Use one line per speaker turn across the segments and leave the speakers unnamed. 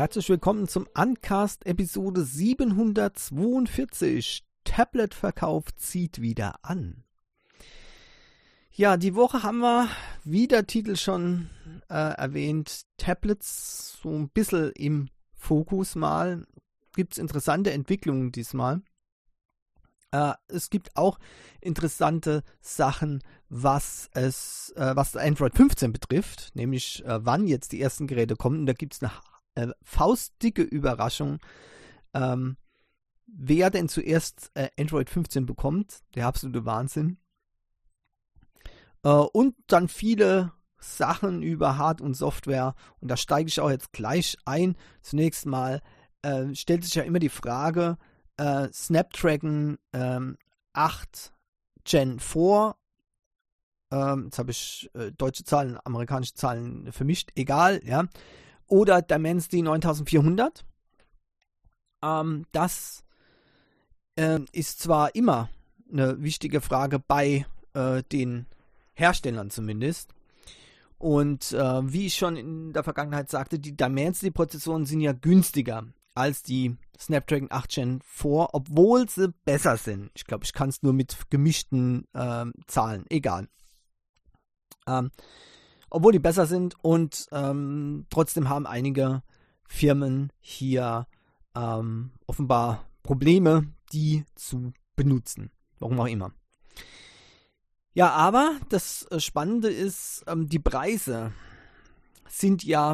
Herzlich willkommen zum Uncast Episode 742. Tablet-Verkauf zieht wieder an. Ja, die Woche haben wir, wie der Titel schon erwähnt, Tablets so ein bisschen im Fokus mal. Gibt es interessante Entwicklungen diesmal. Es gibt auch interessante Sachen, was Android 15 betrifft, nämlich wann jetzt die ersten Geräte kommen. Und da gibt es eine faustdicke Überraschung, wer denn zuerst Android 15 bekommt. Der absolute Wahnsinn. Und dann viele Sachen über Hard- und Software. Und da steige ich auch jetzt gleich ein. Zunächst mal stellt sich ja immer die Frage, Snapdragon 8 Gen 4, jetzt habe ich deutsche Zahlen, amerikanische Zahlen vermischt, egal, ja, oder Dimensity 9400. Das ist zwar immer eine wichtige Frage bei den Herstellern zumindest. Und wie ich schon in der Vergangenheit sagte, die Dimensity-Prozessoren sind ja günstiger als die Snapdragon 8 Gen 4, obwohl sie besser sind. Ich glaube, ich kann es nur mit gemischten Zahlen, egal. Obwohl die besser sind und trotzdem haben einige Firmen hier offenbar Probleme, die zu benutzen. Warum auch immer. Ja, aber das Spannende ist, die Preise sind ja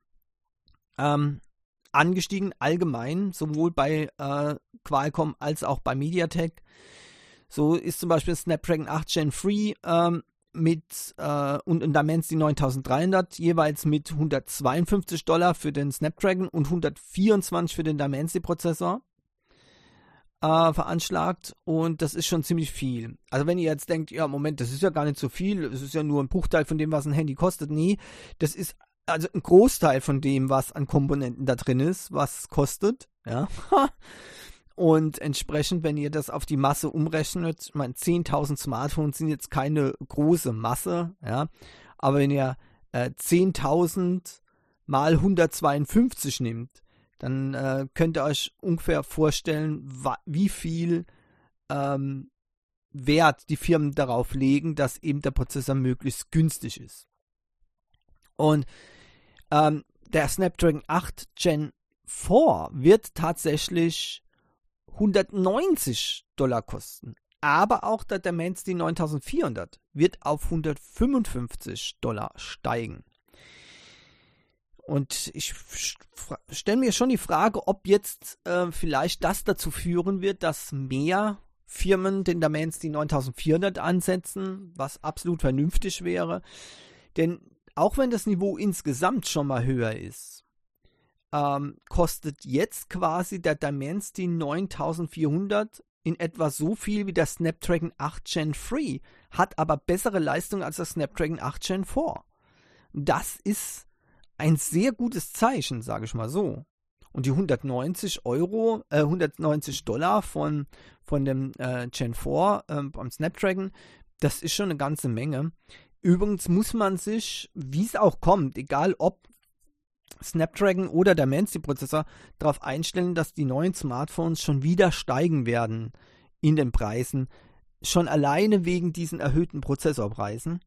angestiegen allgemein, sowohl bei Qualcomm als auch bei MediaTek. So ist zum Beispiel Snapdragon 8 Gen 3 und Dimensity 9300 jeweils mit $152 für den Snapdragon und $124 für den Dimensity-Prozessor veranschlagt, und das ist schon ziemlich viel. Also wenn ihr jetzt denkt, ja Moment, das ist ja gar nicht so viel, das ist ja nur ein Bruchteil von dem, was ein Handy kostet. Nee, das ist also ein Großteil von dem, was an Komponenten da drin ist, was kostet, ja. Und entsprechend, wenn ihr das auf die Masse umrechnet, ich meine, 10.000 Smartphones sind jetzt keine große Masse, ja, aber wenn ihr 10.000 mal 152 nimmt, dann könnt ihr euch ungefähr vorstellen, wie viel Wert die Firmen darauf legen, dass eben der Prozessor möglichst günstig ist. Und der Snapdragon 8 Gen 4 wird tatsächlich $190 kosten. Aber auch der Dimensity 9400 wird auf $155 steigen. Und ich stelle mir schon die Frage, ob jetzt vielleicht das dazu führen wird, dass mehr Firmen den Dimensity 9400 ansetzen, was absolut vernünftig wäre. Denn auch wenn das Niveau insgesamt schon mal höher ist, kostet jetzt quasi der Dimensity 9400 in etwa so viel wie der Snapdragon 8 Gen 3, hat aber bessere Leistung als der Snapdragon 8 Gen 4. Das ist ein sehr gutes Zeichen, sage ich mal so. Und die $190 von dem Gen 4 beim Snapdragon, das ist schon eine ganze Menge. Übrigens muss man sich, wie es auch kommt, egal ob Snapdragon oder der Dimensity-Prozessor, darauf einstellen, dass die neuen Smartphones schon wieder steigen werden in den Preisen. Schon alleine wegen diesen erhöhten Prozessorpreisen.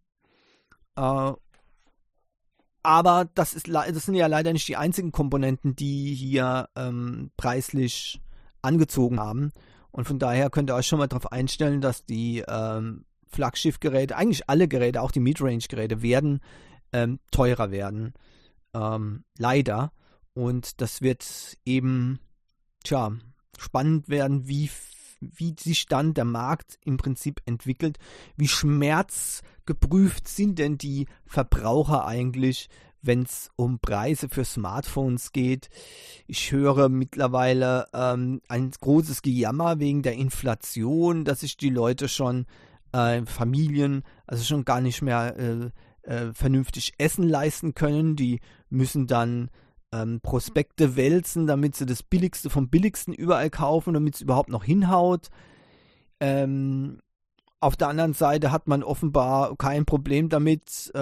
Aber das sind ja leider nicht die einzigen Komponenten, die hier preislich angezogen haben. Und von daher könnt ihr euch schon mal darauf einstellen, dass die Flaggschiff-Geräte, eigentlich alle Geräte, auch die Midrange-Geräte, werden teurer werden. Leider. Und das wird eben spannend werden, wie sich dann der Markt im Prinzip entwickelt. Wie schmerzgeprüft sind denn die Verbraucher eigentlich, wenn es um Preise für Smartphones geht? Ich höre mittlerweile ein großes Gejammer wegen der Inflation, dass sich die Leute schon Familien, also schon gar nicht mehr vernünftig Essen leisten können. Die müssen dann Prospekte wälzen, damit sie das Billigste vom Billigsten überall kaufen, damit es überhaupt noch hinhaut. Auf der anderen Seite hat man offenbar kein Problem damit,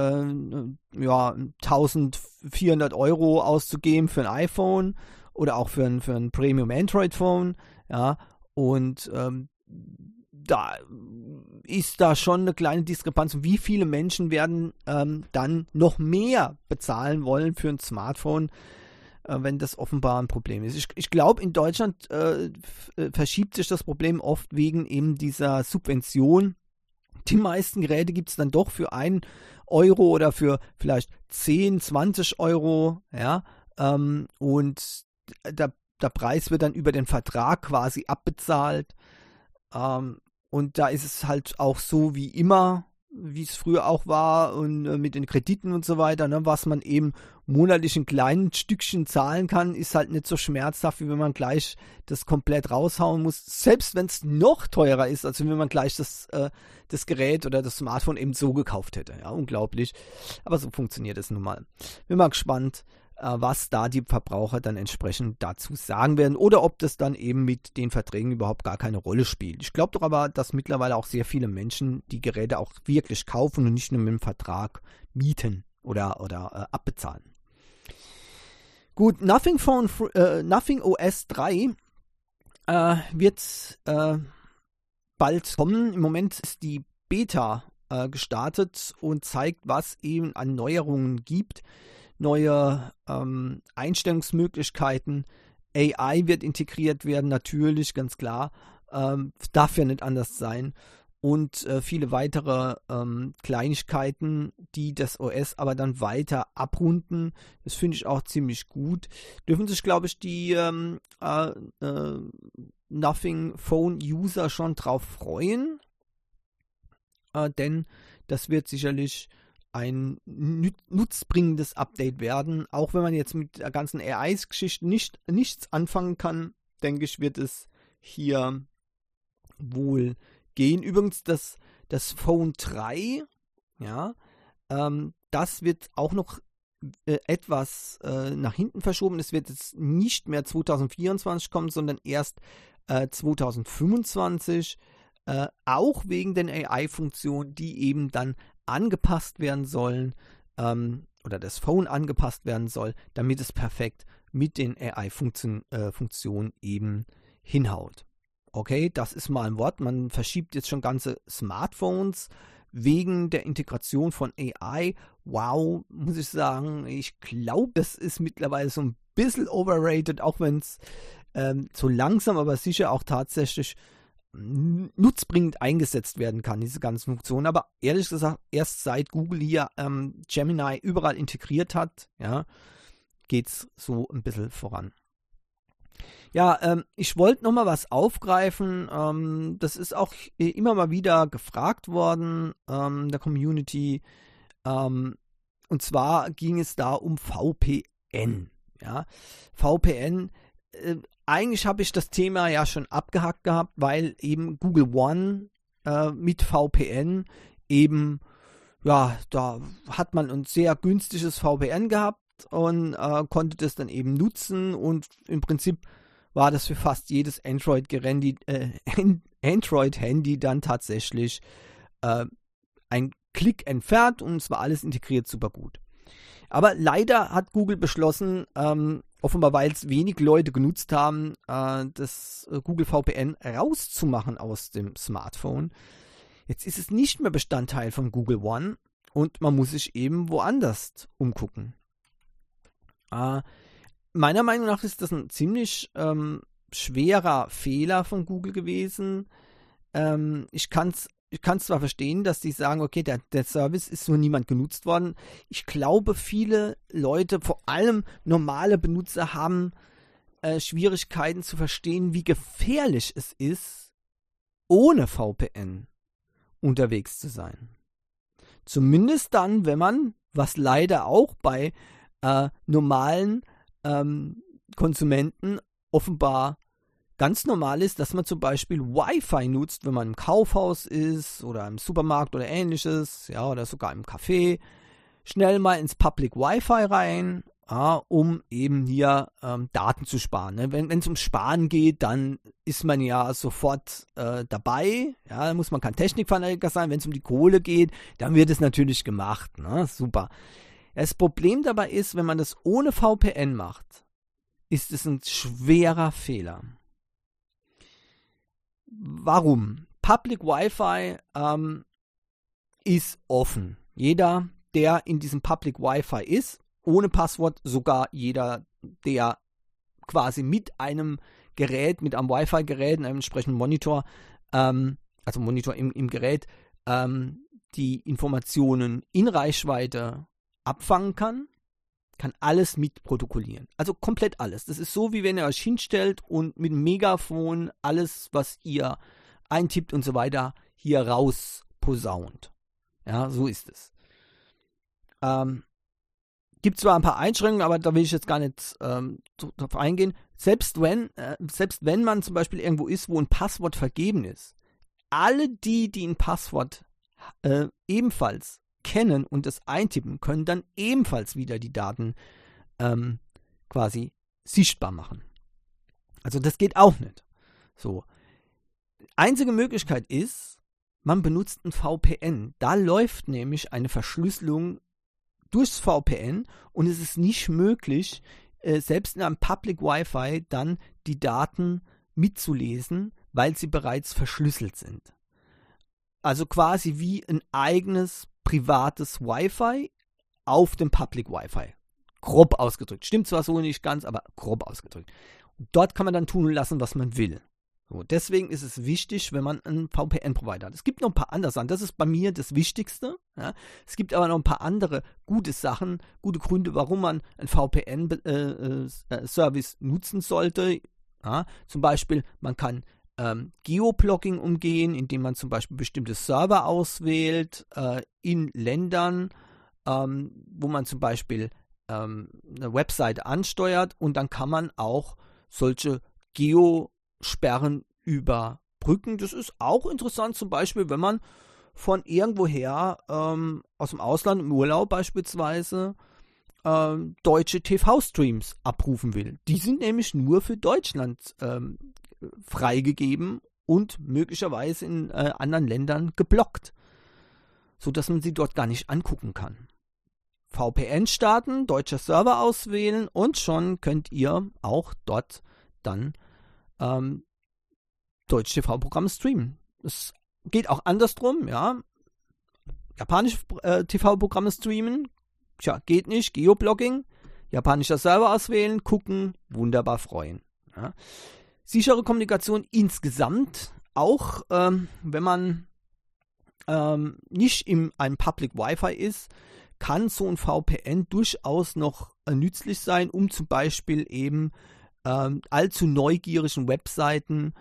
1.400 Euro auszugeben für ein iPhone oder auch für ein Premium Android Phone, ja, und da ist da schon eine kleine Diskrepanz. Wie viele Menschen werden dann noch mehr bezahlen wollen für ein Smartphone, wenn das offenbar ein Problem ist. Ich glaube, in Deutschland verschiebt sich das Problem oft wegen eben dieser Subvention. Die meisten Geräte gibt es dann doch für 1 Euro oder für vielleicht 10, 20 Euro, ja, und der Preis wird dann über den Vertrag quasi abbezahlt. Und da ist es halt auch so wie immer, wie es früher auch war und mit den Krediten und so weiter, ne, was man eben monatlich in kleinen Stückchen zahlen kann, ist halt nicht so schmerzhaft, wie wenn man gleich das komplett raushauen muss, selbst wenn es noch teurer ist, als wenn man gleich das Gerät oder das Smartphone eben so gekauft hätte. Ja, unglaublich. Aber so funktioniert es nun mal. Bin mal gespannt, was da die Verbraucher dann entsprechend dazu sagen werden oder ob das dann eben mit den Verträgen überhaupt gar keine Rolle spielt. Ich glaube doch aber, dass mittlerweile auch sehr viele Menschen die Geräte auch wirklich kaufen und nicht nur mit dem Vertrag mieten oder abbezahlen. Gut, Nothing OS 3 wird bald kommen. Im Moment ist die Beta gestartet und zeigt, was eben an Neuerungen gibt. Neue Einstellungsmöglichkeiten, AI wird integriert werden, natürlich, ganz klar, darf ja nicht anders sein und viele weitere Kleinigkeiten, die das OS aber dann weiter abrunden. Das finde ich auch ziemlich gut. Dürfen sich, glaube ich, die Nothing Phone User schon drauf freuen, denn das wird sicherlich ein nutzbringendes Update werden. Auch wenn man jetzt mit der ganzen AI-Geschichte nichts anfangen kann, denke ich, wird es hier wohl gehen. Übrigens, das Phone 3, ja, das wird auch noch etwas nach hinten verschoben. Es wird jetzt nicht mehr 2024 kommen, sondern erst 2025. Auch wegen den AI-Funktionen, die eben dann angepasst werden sollen, oder das Phone angepasst werden soll, damit es perfekt mit den AI-Funktionen eben hinhaut. Okay, das ist mal ein Wort. Man verschiebt jetzt schon ganze Smartphones wegen der Integration von AI. Wow, muss ich sagen, ich glaube, das ist mittlerweile so ein bisschen overrated, auch wenn es so langsam, aber sicher auch tatsächlich nutzbringend eingesetzt werden kann, diese ganzen Funktionen. Aber ehrlich gesagt, erst seit Google hier Gemini überall integriert hat, ja, geht es so ein bisschen voran. Ja, ich wollte nochmal was aufgreifen. Das ist auch immer mal wieder gefragt worden der Community. Und zwar ging es da um VPN. Ja, VPN, eigentlich habe ich das Thema ja schon abgehakt gehabt, weil eben Google One mit VPN eben, ja, da hat man ein sehr günstiges VPN gehabt und konnte das dann eben nutzen und im Prinzip war das für fast jedes Android-Handy dann tatsächlich ein Klick entfernt und es war alles integriert super gut. Aber leider hat Google beschlossen, offenbar weil es wenig Leute genutzt haben, das Google VPN rauszumachen aus dem Smartphone. Jetzt ist es nicht mehr Bestandteil von Google One und man muss sich eben woanders umgucken. Meiner Meinung nach ist das ein ziemlich schwerer Fehler von Google gewesen. Ich kann zwar verstehen, dass die sagen, okay, der Service ist nur niemand genutzt worden. Ich glaube, viele Leute, vor allem normale Benutzer, haben Schwierigkeiten zu verstehen, wie gefährlich es ist, ohne VPN unterwegs zu sein. Zumindest dann, wenn man, was leider auch bei normalen Konsumenten offenbar ganz normal ist, dass man zum Beispiel Wi-Fi nutzt, wenn man im Kaufhaus ist oder im Supermarkt oder ähnliches, ja, oder sogar im Café, schnell mal ins Public Wi-Fi rein um eben hier Daten zu sparen. Ne? Wenn es um Sparen geht, dann ist man ja sofort dabei. Ja, da muss man kein Technikfanatiker sein. Wenn es um die Kohle geht, dann wird es natürlich gemacht. Ne? Super. Das Problem dabei ist, wenn man das ohne VPN macht, ist es ein schwerer Fehler. Warum? Public Wi-Fi ist offen. Jeder, der in diesem Public Wi-Fi ist, ohne Passwort, sogar jeder, der quasi mit einem Gerät, mit einem Wi-Fi-Gerät, einem entsprechenden Monitor, also Monitor im Gerät, die Informationen in Reichweite abfangen kann alles mitprotokollieren. Also komplett alles. Das ist so, wie wenn ihr euch hinstellt und mit dem Megafon alles, was ihr eintippt und so weiter, hier raus posaunt. Ja, so ist es. Gibt zwar ein paar Einschränkungen, aber da will ich jetzt gar nicht drauf eingehen. Selbst wenn man zum Beispiel irgendwo ist, wo ein Passwort vergeben ist, alle die ein Passwort ebenfalls kennen und es eintippen, können dann ebenfalls wieder die Daten quasi sichtbar machen. Also das geht auch nicht. So. Einzige Möglichkeit ist, man benutzt ein VPN. Da läuft nämlich eine Verschlüsselung durchs VPN und es ist nicht möglich, selbst in einem Public Wi-Fi dann die Daten mitzulesen, weil sie bereits verschlüsselt sind. Also quasi wie ein eigenes privates Wi-Fi auf dem Public Wi-Fi. Grob ausgedrückt. Stimmt zwar so nicht ganz, aber grob ausgedrückt. Und dort kann man dann tun und lassen, was man will. So, deswegen ist es wichtig, wenn man einen VPN-Provider hat. Es gibt noch ein paar andere Sachen. Das ist bei mir das Wichtigste. Ja. Es gibt aber noch ein paar andere gute Sachen, gute Gründe, warum man einen VPN-Service nutzen sollte. Ja. Zum Beispiel, man kann Geoblocking umgehen, indem man zum Beispiel bestimmte Server auswählt in Ländern, wo man zum Beispiel eine Webseite ansteuert und dann kann man auch solche Geosperren überbrücken. Das ist auch interessant, zum Beispiel, wenn man von irgendwoher aus dem Ausland im Urlaub beispielsweise deutsche TV-Streams abrufen will. Die sind nämlich nur für Deutschland freigegeben und möglicherweise in anderen Ländern geblockt, sodass man sie dort gar nicht angucken kann. VPN starten, deutscher Server auswählen und schon könnt ihr auch dort dann deutsche TV-Programme streamen. Es geht auch andersrum, ja. Japanische TV-Programme streamen, tja, geht nicht, Geoblocking, japanischer Server auswählen, gucken, wunderbar freuen. Ja. Sichere Kommunikation insgesamt, auch wenn man nicht in einem Public Wi-Fi ist, kann so ein VPN durchaus noch nützlich sein, um zum Beispiel eben allzu neugierigen Webseiten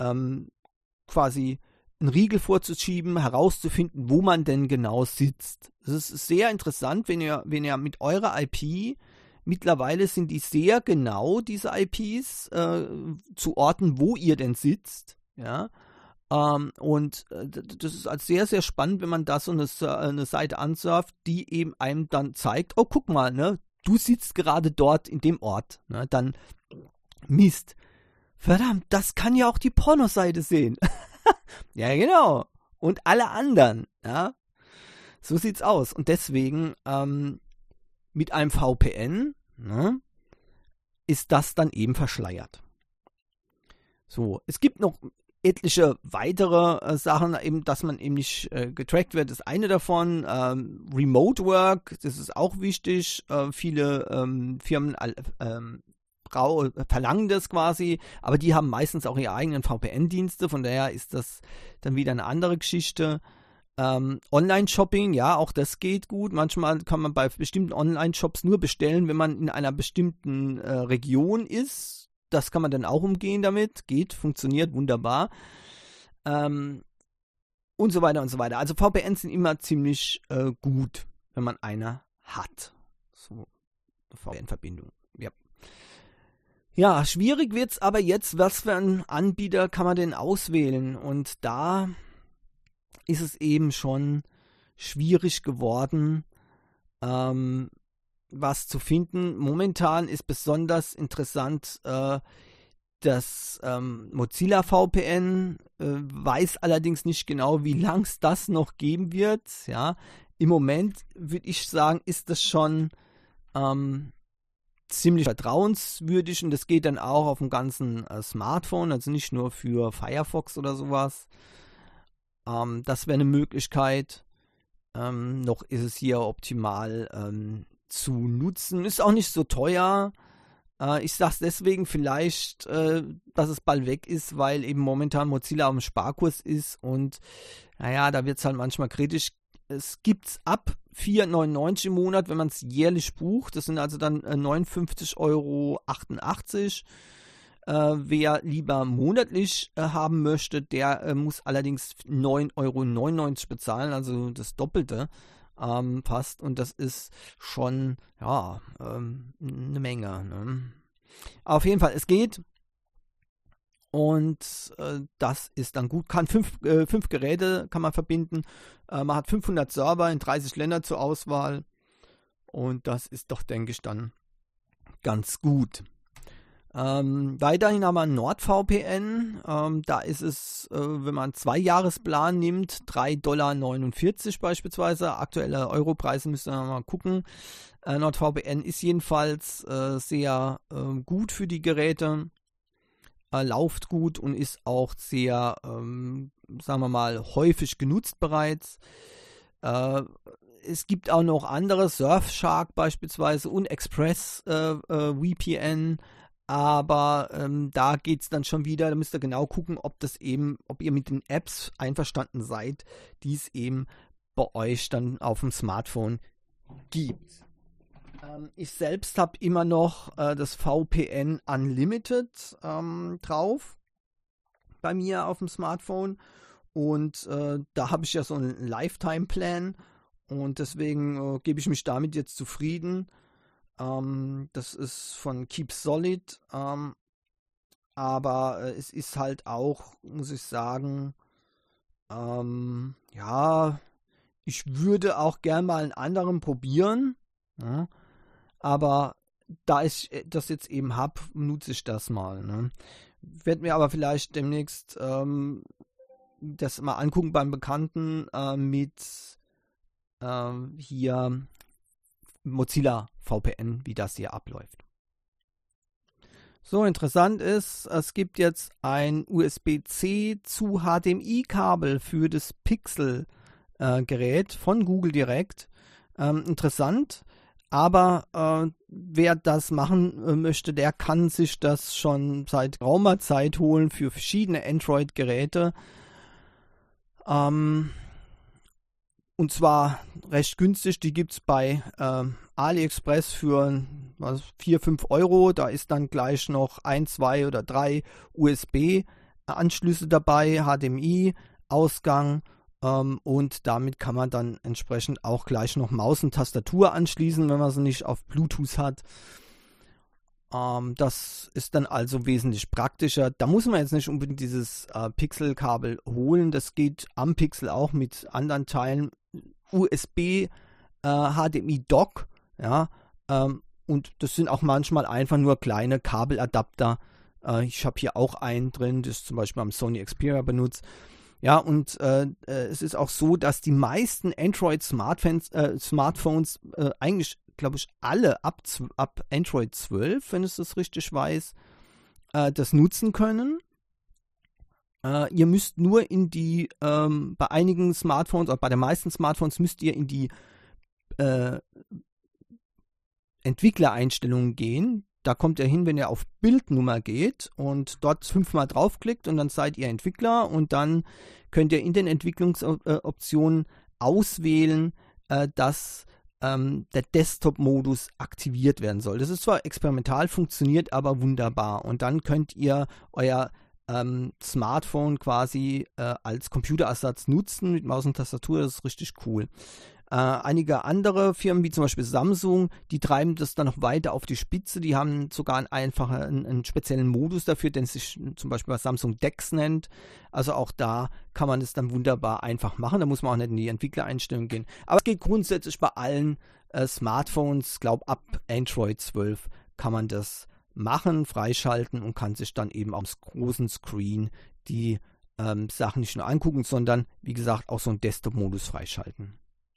quasi einen Riegel vorzuschieben, herauszufinden, wo man denn genau sitzt. Das ist sehr interessant, wenn ihr mit eurer IP, mittlerweile sind die sehr genau, diese IPs, zu Orten, wo ihr denn sitzt, ja. Und das ist also sehr, sehr spannend, wenn man da so eine Seite ansurft, die eben einem dann zeigt, oh, guck mal, ne, du sitzt gerade dort in dem Ort. Ne, dann Mist. Verdammt, das kann ja auch die Pornoseite sehen. Ja, genau. Und alle anderen, ja. So sieht's aus. Und deswegen, mit einem VPN, ne, ist das dann eben verschleiert. So, es gibt noch etliche weitere Sachen, eben, dass man eben nicht getrackt wird, ist eine davon. Remote Work, das ist auch wichtig. Viele Firmen verlangen das quasi, aber die haben meistens auch ihre eigenen VPN-Dienste, von daher ist das dann wieder eine andere Geschichte. Online-Shopping, ja, auch das geht gut. Manchmal kann man bei bestimmten Online-Shops nur bestellen, wenn man in einer bestimmten Region ist. Das kann man dann auch umgehen damit. Geht, funktioniert wunderbar. Und so weiter und so weiter. Also VPNs sind immer ziemlich gut, wenn man eine hat. So, eine VPN-Verbindung. Ja. Ja, schwierig wird's aber jetzt, was für einen Anbieter kann man denn auswählen? Und da ist es eben schon schwierig geworden, was zu finden. Momentan ist besonders interessant das Mozilla VPN, weiß allerdings nicht genau, wie lang es das noch geben wird. Ja, im Moment würde ich sagen, ist das schon ziemlich vertrauenswürdig und das geht dann auch auf dem ganzen Smartphone, also nicht nur für Firefox oder sowas. Das wäre eine Möglichkeit. Noch ist es hier optimal zu nutzen. Ist auch nicht so teuer. Ich sage es deswegen vielleicht, dass es bald weg ist, weil eben momentan Mozilla auf dem Sparkurs ist und naja, da wird es halt manchmal kritisch. Es gibt es ab 4,99 im Monat, wenn man es jährlich bucht. Das sind also dann 59,88 €. Wer lieber monatlich haben möchte, der muss allerdings 9,99 € bezahlen, also das Doppelte fast. Und das ist schon, ja, eine Menge. Ne? Auf jeden Fall, es geht. Und das ist dann gut. Fünf Geräte kann man verbinden. Man hat 500 Server in 30 Ländern zur Auswahl. Und das ist doch, denke ich, dann ganz gut. Weiterhin haben wir NordVPN. Da ist es, wenn man einen 2-Jahresplan nimmt, 3,49 $ beispielsweise. Aktuelle Europreise müssen wir mal gucken. NordVPN ist jedenfalls sehr gut für die Geräte. Läuft gut und ist auch sehr, sagen wir mal, häufig genutzt bereits. Es gibt auch noch andere, Surfshark beispielsweise und Express VPN, aber da geht es dann schon wieder, da müsst ihr genau gucken, ob ihr mit den Apps einverstanden seid, die es eben bei euch dann auf dem Smartphone gibt. Ich selbst habe immer noch das VPN Unlimited drauf bei mir auf dem Smartphone und da habe ich ja so einen Lifetime-Plan und deswegen gebe ich mich damit jetzt zufrieden. Das ist von Keep Solid, aber es ist halt auch, muss ich sagen, ja, ich würde auch gern mal einen anderen probieren. Ja. Aber da ich das jetzt eben habe, nutze ich das mal. Ne? Werde mir aber vielleicht demnächst das mal angucken beim Bekannten mit hier Mozilla VPN, wie das hier abläuft. So, interessant ist, es gibt jetzt ein USB-C zu HDMI-Kabel für das Pixel-Gerät von Google direkt. Interessant. Aber wer das machen möchte, der kann sich das schon seit geraumer Zeit holen für verschiedene Android-Geräte. Und zwar recht günstig. Die gibt es bei AliExpress für 4-5 €. Da ist dann gleich noch 1, 2 oder 3 USB-Anschlüsse dabei, HDMI-Ausgang. Und damit kann man dann entsprechend auch gleich noch Maus und Tastatur anschließen, wenn man sie nicht auf Bluetooth hat. Das ist dann also wesentlich praktischer. Da muss man jetzt nicht unbedingt dieses Pixel-Kabel holen. Das geht am Pixel auch mit anderen Teilen. USB, HDMI-Dock, ja. Und das sind auch manchmal einfach nur kleine Kabeladapter. Ich habe hier auch einen drin, das zum Beispiel am Sony Xperia benutzt. Ja, und es ist auch so, dass die meisten Android-Smartphones eigentlich, glaube ich, alle ab Android 12, wenn ich das richtig weiß, das nutzen können. Ihr müsst nur in die, bei einigen Smartphones, oder bei den meisten Smartphones müsst ihr in die Entwicklereinstellungen gehen. Da kommt ihr hin, wenn ihr auf Bildnummer geht und dort 5-mal draufklickt und dann seid ihr Entwickler und dann könnt ihr in den Entwicklungsoptionen auswählen, dass der Desktop-Modus aktiviert werden soll. Das ist zwar experimental, funktioniert aber wunderbar und dann könnt ihr euer Smartphone quasi als Computerersatz nutzen mit Maus und Tastatur, das ist richtig cool. Einige andere Firmen, wie zum Beispiel Samsung, die treiben das dann noch weiter auf die Spitze. Die haben sogar einen speziellen Modus dafür, den sich zum Beispiel Samsung DeX nennt. Also auch da kann man es dann wunderbar einfach machen. Da muss man auch nicht in die Entwicklereinstellungen gehen. Aber es geht grundsätzlich bei allen Smartphones, glaube ab Android 12 kann man das machen, freischalten und kann sich dann eben aufs großen Screen die Sachen nicht nur angucken, sondern wie gesagt auch so einen Desktop-Modus freischalten.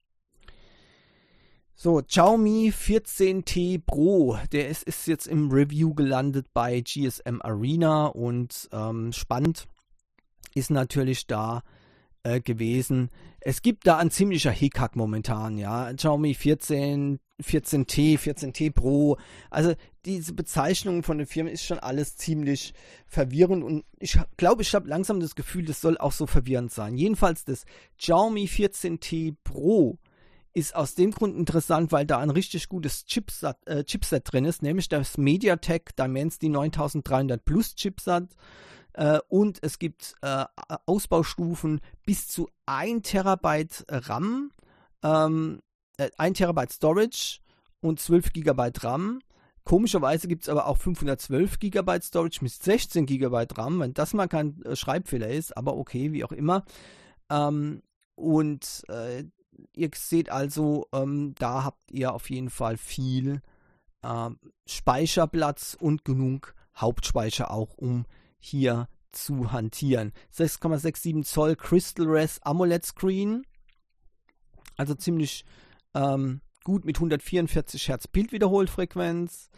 So, Xiaomi 14T Pro, der ist jetzt im Review gelandet bei GSM Arena und spannend ist natürlich da gewesen. Es gibt da ein ziemlicher Hickhack momentan, ja. Xiaomi 14T, 14T Pro, also diese Bezeichnung von den Firmen ist schon alles ziemlich verwirrend und ich glaube, ich habe langsam das Gefühl, das soll auch so verwirrend sein. Jedenfalls das Xiaomi 14T Pro ist aus dem Grund interessant, weil da ein richtig gutes Chipset drin ist, nämlich das MediaTek Dimensity 9300 Plus Chipset. Und es gibt Ausbaustufen bis zu 1 Terabyte RAM, 1 Terabyte Storage und 12 GB RAM. Komischerweise gibt es aber auch 512 GB Storage mit 16 GB RAM, wenn das mal kein Schreibfehler ist, aber okay, wie auch immer. Ihr seht also, da habt ihr auf jeden Fall viel Speicherplatz und genug Hauptspeicher auch, um hier zu hantieren. 6,67 Zoll Crystal Res AMOLED Screen, also ziemlich gut mit 144 Hertz Bildwiederholfrequenz.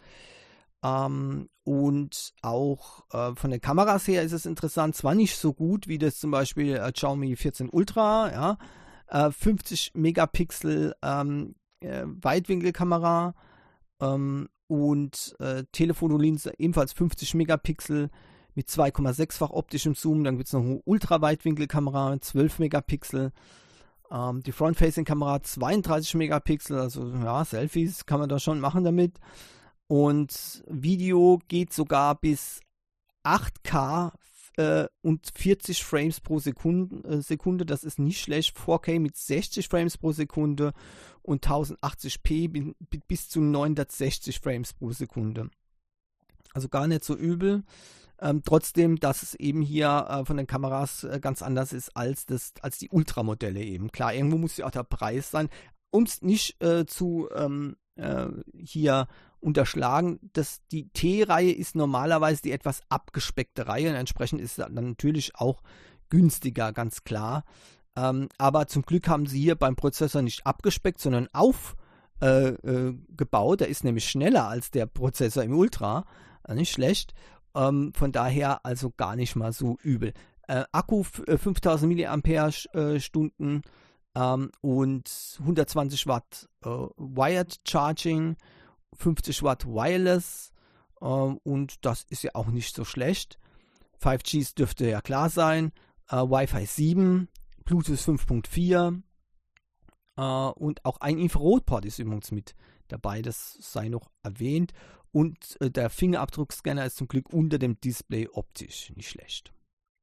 Und auch von den Kameras her ist es interessant, zwar nicht so gut wie das zum Beispiel Xiaomi 14 Ultra, ja, 50 Megapixel Weitwinkelkamera und Telephotolinse ebenfalls 50 Megapixel mit 2,6-fach optischem Zoom. Dann gibt es noch eine Ultra-Weitwinkelkamera mit 12 Megapixel. Die Front-Facing-Kamera 32 Megapixel, also ja, Selfies kann man da schon machen damit. Und Video geht sogar bis 8K und 40 Frames pro Sekunde, das ist nicht schlecht. 4K mit 60 Frames pro Sekunde und 1080p bis zu 960 Frames pro Sekunde. Also gar nicht so übel. Trotzdem, dass es eben hier von den Kameras ganz anders ist als die Ultramodelle eben. Klar, irgendwo muss ja auch der Preis sein. Um es nicht zu hier unterschlagen, die T-Reihe ist normalerweise die etwas abgespeckte Reihe und entsprechend ist es dann natürlich auch günstiger, ganz klar. Aber zum Glück haben sie hier beim Prozessor nicht abgespeckt, sondern aufgebaut. Der ist nämlich schneller als der Prozessor im Ultra. Nicht schlecht. Von daher also gar nicht mal so übel. Akku 5000 mAh und 120 Watt Wired Charging, 50 Watt Wireless und das ist ja auch nicht so schlecht. 5G dürfte ja klar sein. Wi-Fi 7, Bluetooth 5.4 und auch ein Infrarotport ist übrigens mit dabei, das sei noch erwähnt. Und der Fingerabdruckscanner ist zum Glück unter dem Display optisch nicht schlecht.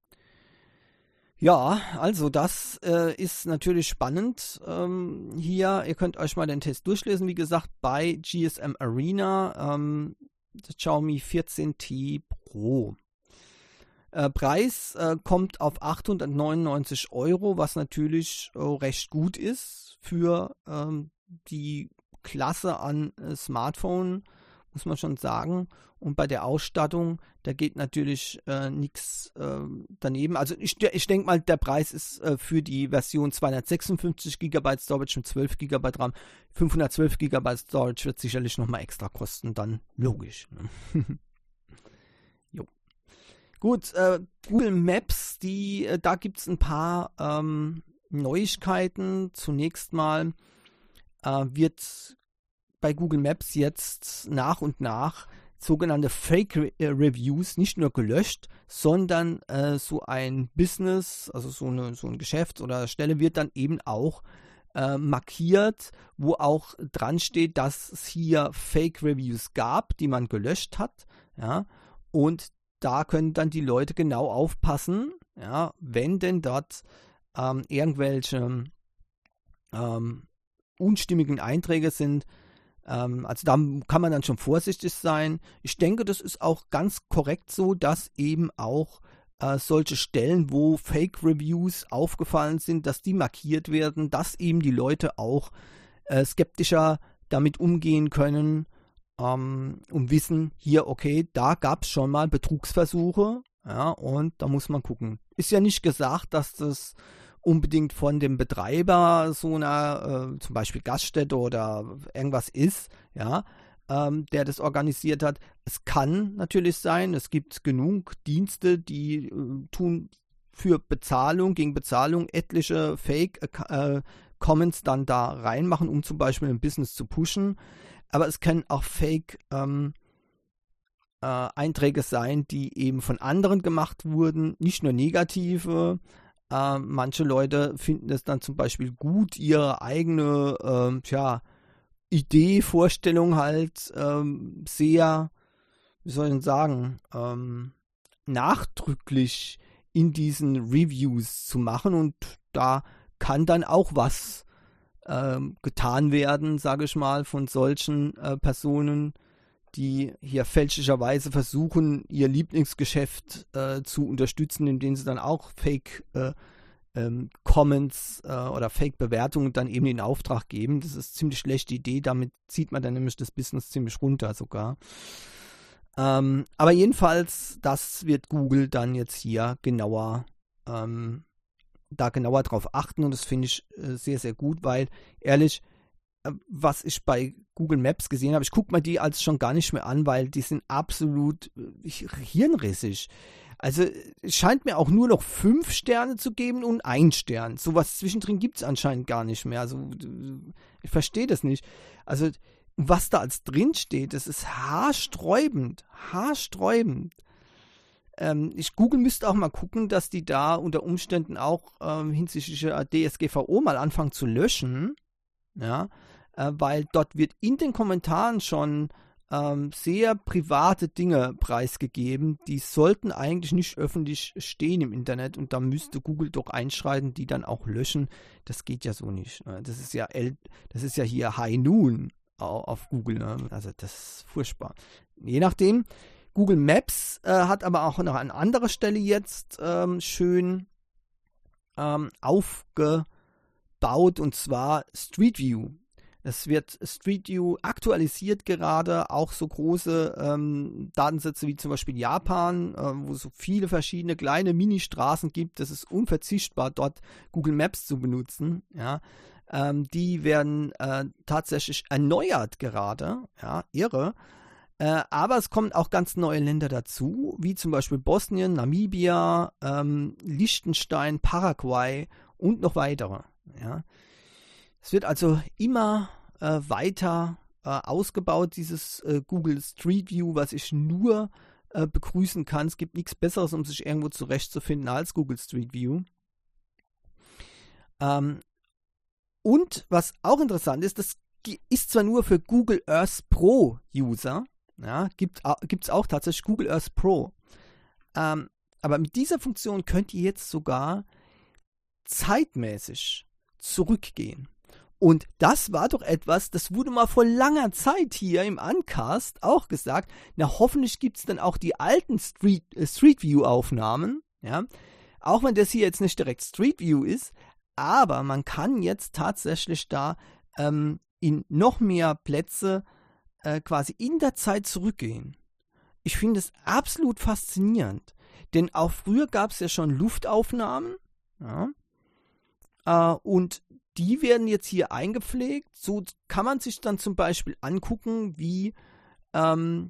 Ja, also das ist natürlich spannend. Hier, ihr könnt euch mal den Test durchlesen, wie gesagt, bei GSM Arena, Xiaomi 14T Pro. Preis kommt auf 899 €, was natürlich recht gut ist für die Klasse an Smartphone, muss man schon sagen. Und bei der Ausstattung, da geht natürlich nichts daneben. Also ich denke mal, der Preis ist für die Version 256 GB Storage mit 12 GB RAM. 512 GB Storage wird sicherlich nochmal extra kosten, dann logisch. Ne? Jo. Gut, Google Maps, da gibt es ein paar Neuigkeiten. Zunächst mal wird bei Google Maps jetzt nach und nach sogenannte Fake Reviews nicht nur gelöscht, sondern so ein Business, also so ein Geschäft oder Stelle wird dann eben auch markiert, wo auch dran steht, dass es hier Fake Reviews gab, die man gelöscht hat, ja, und da können dann die Leute genau aufpassen, ja, wenn denn dort irgendwelche unstimmigen Einträge sind. Also da kann man dann schon vorsichtig sein. Ich denke, das ist auch ganz korrekt so, dass eben auch solche Stellen, wo Fake-Reviews aufgefallen sind, dass die markiert werden, dass eben die Leute auch skeptischer damit umgehen können und wissen, hier, okay, da gab es schon mal Betrugsversuche, ja, und da muss man gucken. Ist ja nicht gesagt, dass das unbedingt von dem Betreiber so einer, zum Beispiel Gaststätte oder irgendwas ist, ja, der das organisiert hat. Es kann natürlich sein, es gibt genug Dienste, die tun für Bezahlung, gegen Bezahlung etliche Fake-Comments dann da reinmachen, um zum Beispiel ein Business zu pushen. Aber es können auch Fake-Einträge sein, die eben von anderen gemacht wurden, nicht nur negative. Manche Leute finden es dann zum Beispiel gut, ihre eigene Idee, Vorstellung halt sehr, wie soll ich denn sagen, nachdrücklich in diesen Reviews zu machen, und da kann dann auch was getan werden, sage ich mal, von solchen Personen, die hier fälschlicherweise versuchen, ihr Lieblingsgeschäft zu unterstützen, indem sie dann auch Fake-Comments oder Fake-Bewertungen dann eben in Auftrag geben. Das ist eine ziemlich schlechte Idee, damit zieht man dann nämlich das Business ziemlich runter sogar. Aber jedenfalls, das wird Google dann jetzt hier genauer drauf achten, und das finde ich sehr, sehr gut, weil ehrlich, was ich bei Google Maps gesehen habe, ich gucke mir die als schon gar nicht mehr an, weil die sind absolut hirnrissig. Also es scheint mir auch nur noch 5 Sterne zu geben und 1 Stern. Sowas zwischendrin gibt es anscheinend gar nicht mehr. Also ich verstehe das nicht. Also was da als drin steht, das ist haarsträubend. Google müsste auch mal gucken, dass die da unter Umständen auch hinsichtlich der DSGVO mal anfangen zu löschen. Ja, weil dort wird in den Kommentaren schon sehr private Dinge preisgegeben, die sollten eigentlich nicht öffentlich stehen im Internet, und da müsste Google doch einschreiten, die dann auch löschen. Das geht ja so nicht. Ne? Das ist ja hier High Noon auf Google. Ne? Also das ist furchtbar. Je nachdem. Google Maps hat aber auch noch an anderer Stelle jetzt schön aufgebaut, und zwar Street View. Es wird Street View aktualisiert gerade, auch so große Datensätze wie zum Beispiel Japan, wo es so viele verschiedene kleine Mini-Straßen gibt. Das ist unverzichtbar, dort Google Maps zu benutzen. Ja. Die werden tatsächlich erneuert gerade, ja, irre. Aber es kommen auch ganz neue Länder dazu, wie zum Beispiel Bosnien, Namibia, Liechtenstein, Paraguay und noch weitere. Ja. Es wird also immer weiter ausgebaut, dieses Google Street View, was ich nur begrüßen kann. Es gibt nichts Besseres, um sich irgendwo zurechtzufinden als Google Street View. Und was auch interessant ist, das ist zwar nur für Google Earth Pro User, ja, gibt es auch tatsächlich Google Earth Pro. Aber mit dieser Funktion könnt ihr jetzt sogar zeitmäßig zurückgehen. Und das war doch etwas, das wurde mal vor langer Zeit hier im Uncast auch gesagt. Na, hoffentlich gibt es dann auch die alten Street View Aufnahmen. Ja? Auch wenn das hier jetzt nicht direkt Street View ist, aber man kann jetzt tatsächlich da in noch mehr Plätze quasi in der Zeit zurückgehen. Ich finde es absolut faszinierend, denn auch früher gab es ja schon Luftaufnahmen, ja, und die werden jetzt hier eingepflegt. So kann man sich dann zum Beispiel angucken, wie zum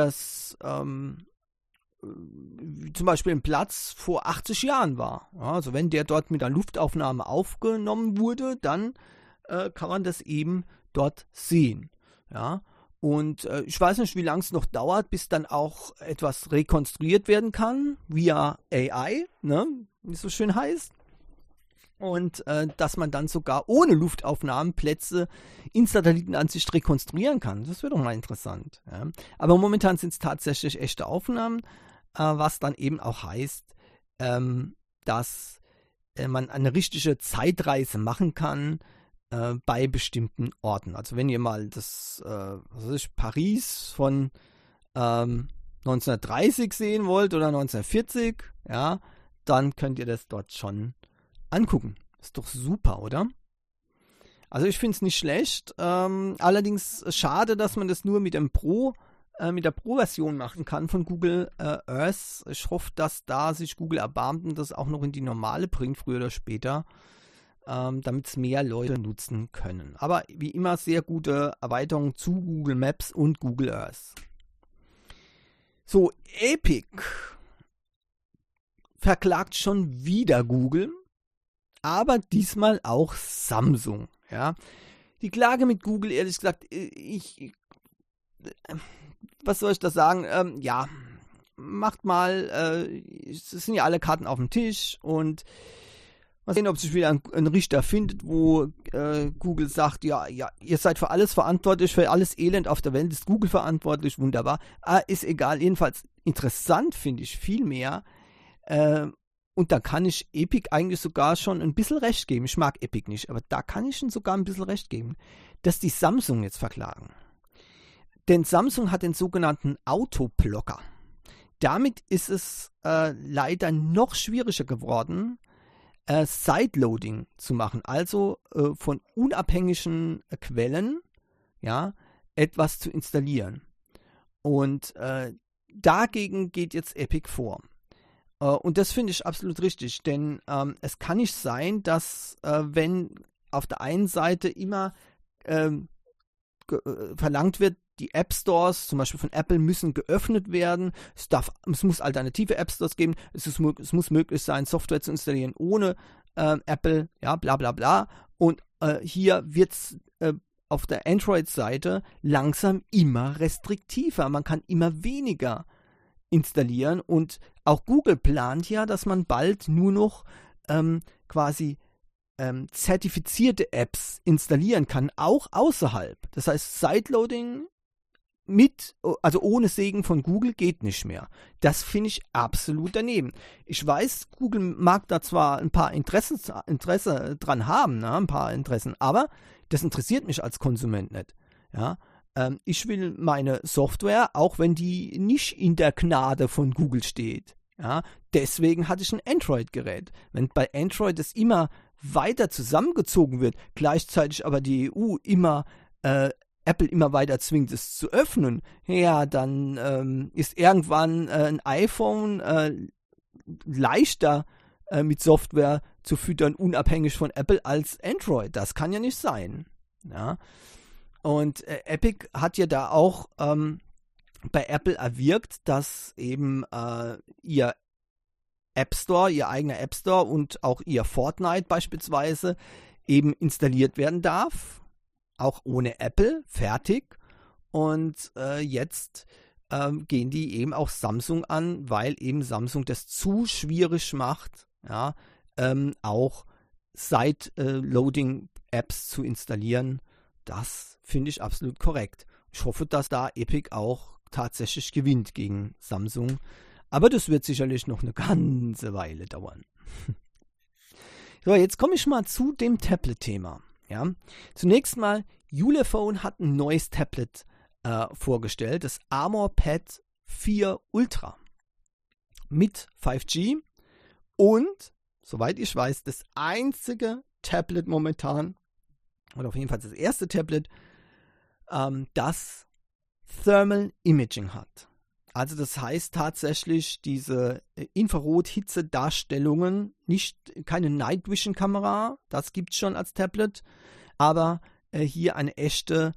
Beispiel ein Platz vor 80 Jahren war. Ja, also wenn der dort mit einer Luftaufnahme aufgenommen wurde, dann kann man das eben dort sehen. Ja. Und ich weiß nicht, wie lange es noch dauert, bis dann auch etwas rekonstruiert werden kann, via AI, ne, wie es so schön heißt. Und dass man dann sogar ohne Luftaufnahmen Plätze in Satellitenansicht rekonstruieren kann. Das wäre doch mal interessant. Ja. Aber momentan sind es tatsächlich echte Aufnahmen, was dann eben auch heißt, dass man eine richtige Zeitreise machen kann bei bestimmten Orten. Also wenn ihr mal das Paris von 1930 sehen wollt oder 1940, ja, dann könnt ihr das dort schon angucken. Ist doch super, oder? Also ich finde es nicht schlecht. Allerdings schade, dass man das nur mit der Pro-Version machen kann von Google Earth. Ich hoffe, dass da sich Google erbarmt und das auch noch in die normale bringt, früher oder später, damit es mehr Leute nutzen können. Aber wie immer sehr gute Erweiterungen zu Google Maps und Google Earth. So, Epic verklagt schon wieder Google, aber diesmal auch Samsung. Ja, die Klage mit Google, ehrlich gesagt, was soll ich da sagen? Ja, macht mal, es sind ja alle Karten auf dem Tisch und mal sehen, ob sich wieder ein Richter findet, wo Google sagt, ja, ihr seid für alles verantwortlich, für alles Elend auf der Welt ist Google verantwortlich, wunderbar. Ist egal, jedenfalls interessant finde ich viel mehr. Und da kann ich Epic eigentlich sogar schon ein bisschen recht geben. Ich mag Epic nicht, aber da kann ich ihnen sogar ein bisschen recht geben, dass die Samsung jetzt verklagen. Denn Samsung hat den sogenannten Autoblocker. Damit ist es leider noch schwieriger geworden, Sideloading zu machen, also von unabhängigen Quellen, ja, etwas zu installieren. Und dagegen geht jetzt Epic vor. Und das finde ich absolut richtig, denn es kann nicht sein, dass wenn auf der einen Seite immer verlangt wird, die App Stores, zum Beispiel von Apple, müssen geöffnet werden. Es muss alternative App Stores geben. Es muss möglich sein, Software zu installieren ohne Apple, ja, bla bla bla. Und hier wird es auf der Android-Seite langsam immer restriktiver. Man kann immer weniger installieren und auch Google plant ja, dass man bald nur noch quasi zertifizierte Apps installieren kann, auch außerhalb. Das heißt, Sideloading also ohne Segen von Google geht nicht mehr. Das finde ich absolut daneben. Ich weiß, Google mag da zwar ein paar Interesse dran haben, ne, ein paar Interessen, aber das interessiert mich als Konsument nicht. Ja, ich will meine Software, auch wenn die nicht in der Gnade von Google steht. Ja, deswegen hatte ich ein Android-Gerät. Wenn bei Android es immer weiter zusammengezogen wird, gleichzeitig aber die EU Apple immer weiter zwingt, es zu öffnen, ja, dann ist irgendwann ein iPhone leichter mit Software zu füttern, unabhängig von Apple, als Android. Das kann ja nicht sein. Ja. Und Epic hat ja da auch bei Apple erwirkt, dass eben ihr App Store, ihr eigener App Store und auch ihr Fortnite beispielsweise eben installiert werden darf. Auch ohne Apple, fertig. Und jetzt gehen die eben auch Samsung an, weil eben Samsung das zu schwierig macht, ja, auch Side-Loading-Apps zu installieren. Das finde ich absolut korrekt. Ich hoffe, dass da Epic auch tatsächlich gewinnt gegen Samsung. Aber das wird sicherlich noch eine ganze Weile dauern. So, jetzt komme ich mal zu dem Tablet-Thema. Ja, zunächst mal, Ulefone hat ein neues Tablet vorgestellt, das AmorPad 4 Ultra mit 5G und, soweit ich weiß, das einzige Tablet momentan, oder auf jeden Fall das erste Tablet, das Thermal Imaging hat. Also das heißt tatsächlich diese Infrarot-Hitze-Darstellungen, keine Night-Vision-Kamera, das gibt es schon als Tablet, aber hier eine echte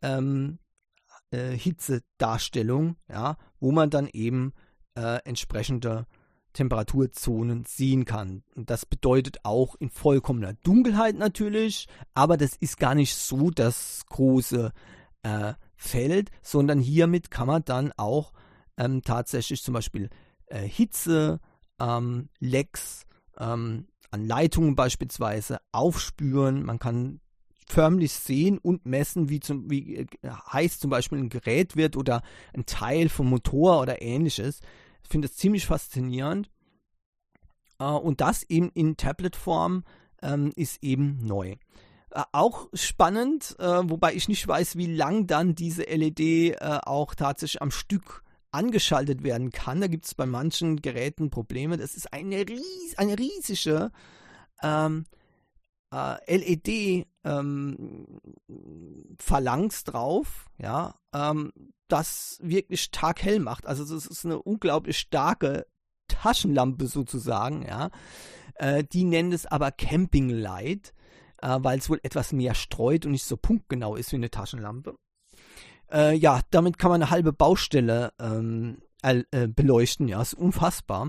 Hitzedarstellung, ja, wo man dann eben entsprechende Temperaturzonen sehen kann. Und das bedeutet auch in vollkommener Dunkelheit natürlich, aber das ist gar nicht so das große Feld, sondern hiermit kann man dann auch tatsächlich zum Beispiel Hitze, Lecks an Leitungen beispielsweise aufspüren. Man kann förmlich sehen und messen, wie heiß zum Beispiel ein Gerät wird oder ein Teil vom Motor oder ähnliches. Ich finde das ziemlich faszinierend. Und das eben in Tablet-Form ist eben neu. Auch spannend, wobei ich nicht weiß, wie lang dann diese LED auch tatsächlich am Stück angeschaltet werden kann. Da gibt es bei manchen Geräten Probleme. Das ist eine riesige LED Phalanx drauf, ja, das wirklich taghell macht. Also das ist eine unglaublich starke Taschenlampe sozusagen, ja. Die nennen es aber Camping Light, weil es wohl etwas mehr streut und nicht so punktgenau ist wie eine Taschenlampe. Ja, damit kann man eine halbe Baustelle beleuchten, ja, ist unfassbar.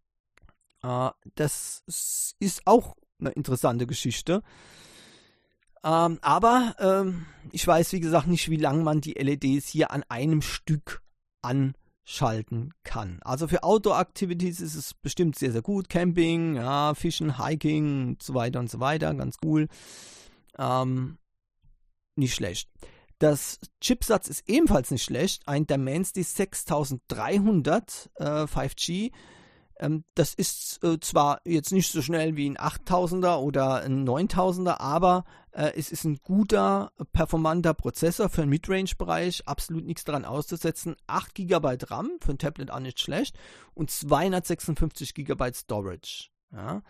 Das ist auch eine interessante Geschichte. Aber ich weiß, wie gesagt, nicht, wie lange man die LEDs hier an einem Stück anschalten kann. Also für Outdoor-Activities ist es bestimmt sehr, sehr gut. Camping, ja, Fischen, Hiking und so weiter, ganz cool. Nicht schlecht. Das Chipsatz ist ebenfalls nicht schlecht. Ein Dimensity 6300 5G. Das ist zwar jetzt nicht so schnell wie ein 8000er oder ein 9000er, aber es ist ein guter, performanter Prozessor für den Midrange-Bereich. Absolut nichts daran auszusetzen. 8 GB RAM, für ein Tablet auch nicht schlecht. Und 256 GB Storage. Ja.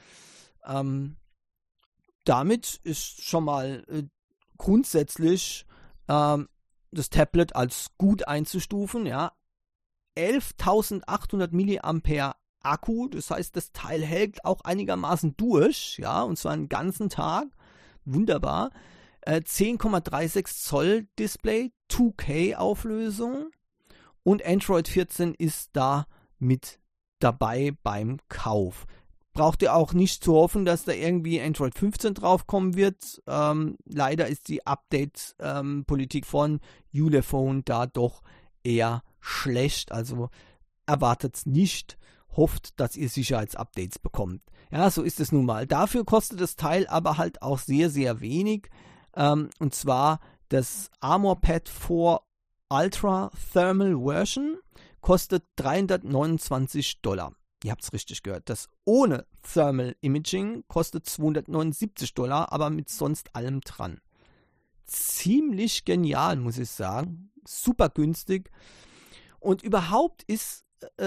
Damit ist schon mal grundsätzlich das Tablet als gut einzustufen. Ja. 11.800 mAh Akku, das heißt, das Teil hält auch einigermaßen durch, ja, und zwar einen ganzen Tag. Wunderbar. 10,36 Zoll Display, 2K Auflösung und Android 14 ist da mit dabei beim Kauf. Braucht ihr auch nicht zu hoffen, dass da irgendwie Android 15 draufkommen wird. Leider ist die Update-Politik von Ulefone da doch eher schlecht, also erwartet es nicht. Hofft, dass ihr Sicherheitsupdates bekommt. Ja, so ist es nun mal. Dafür kostet das Teil aber halt auch sehr, sehr wenig. Und zwar das ArmorPad 4 Ultra Thermal Version kostet $329. Ihr habt es richtig gehört. Das ohne Thermal Imaging kostet $279, aber mit sonst allem dran. Ziemlich genial, muss ich sagen. Super günstig. Und überhaupt ist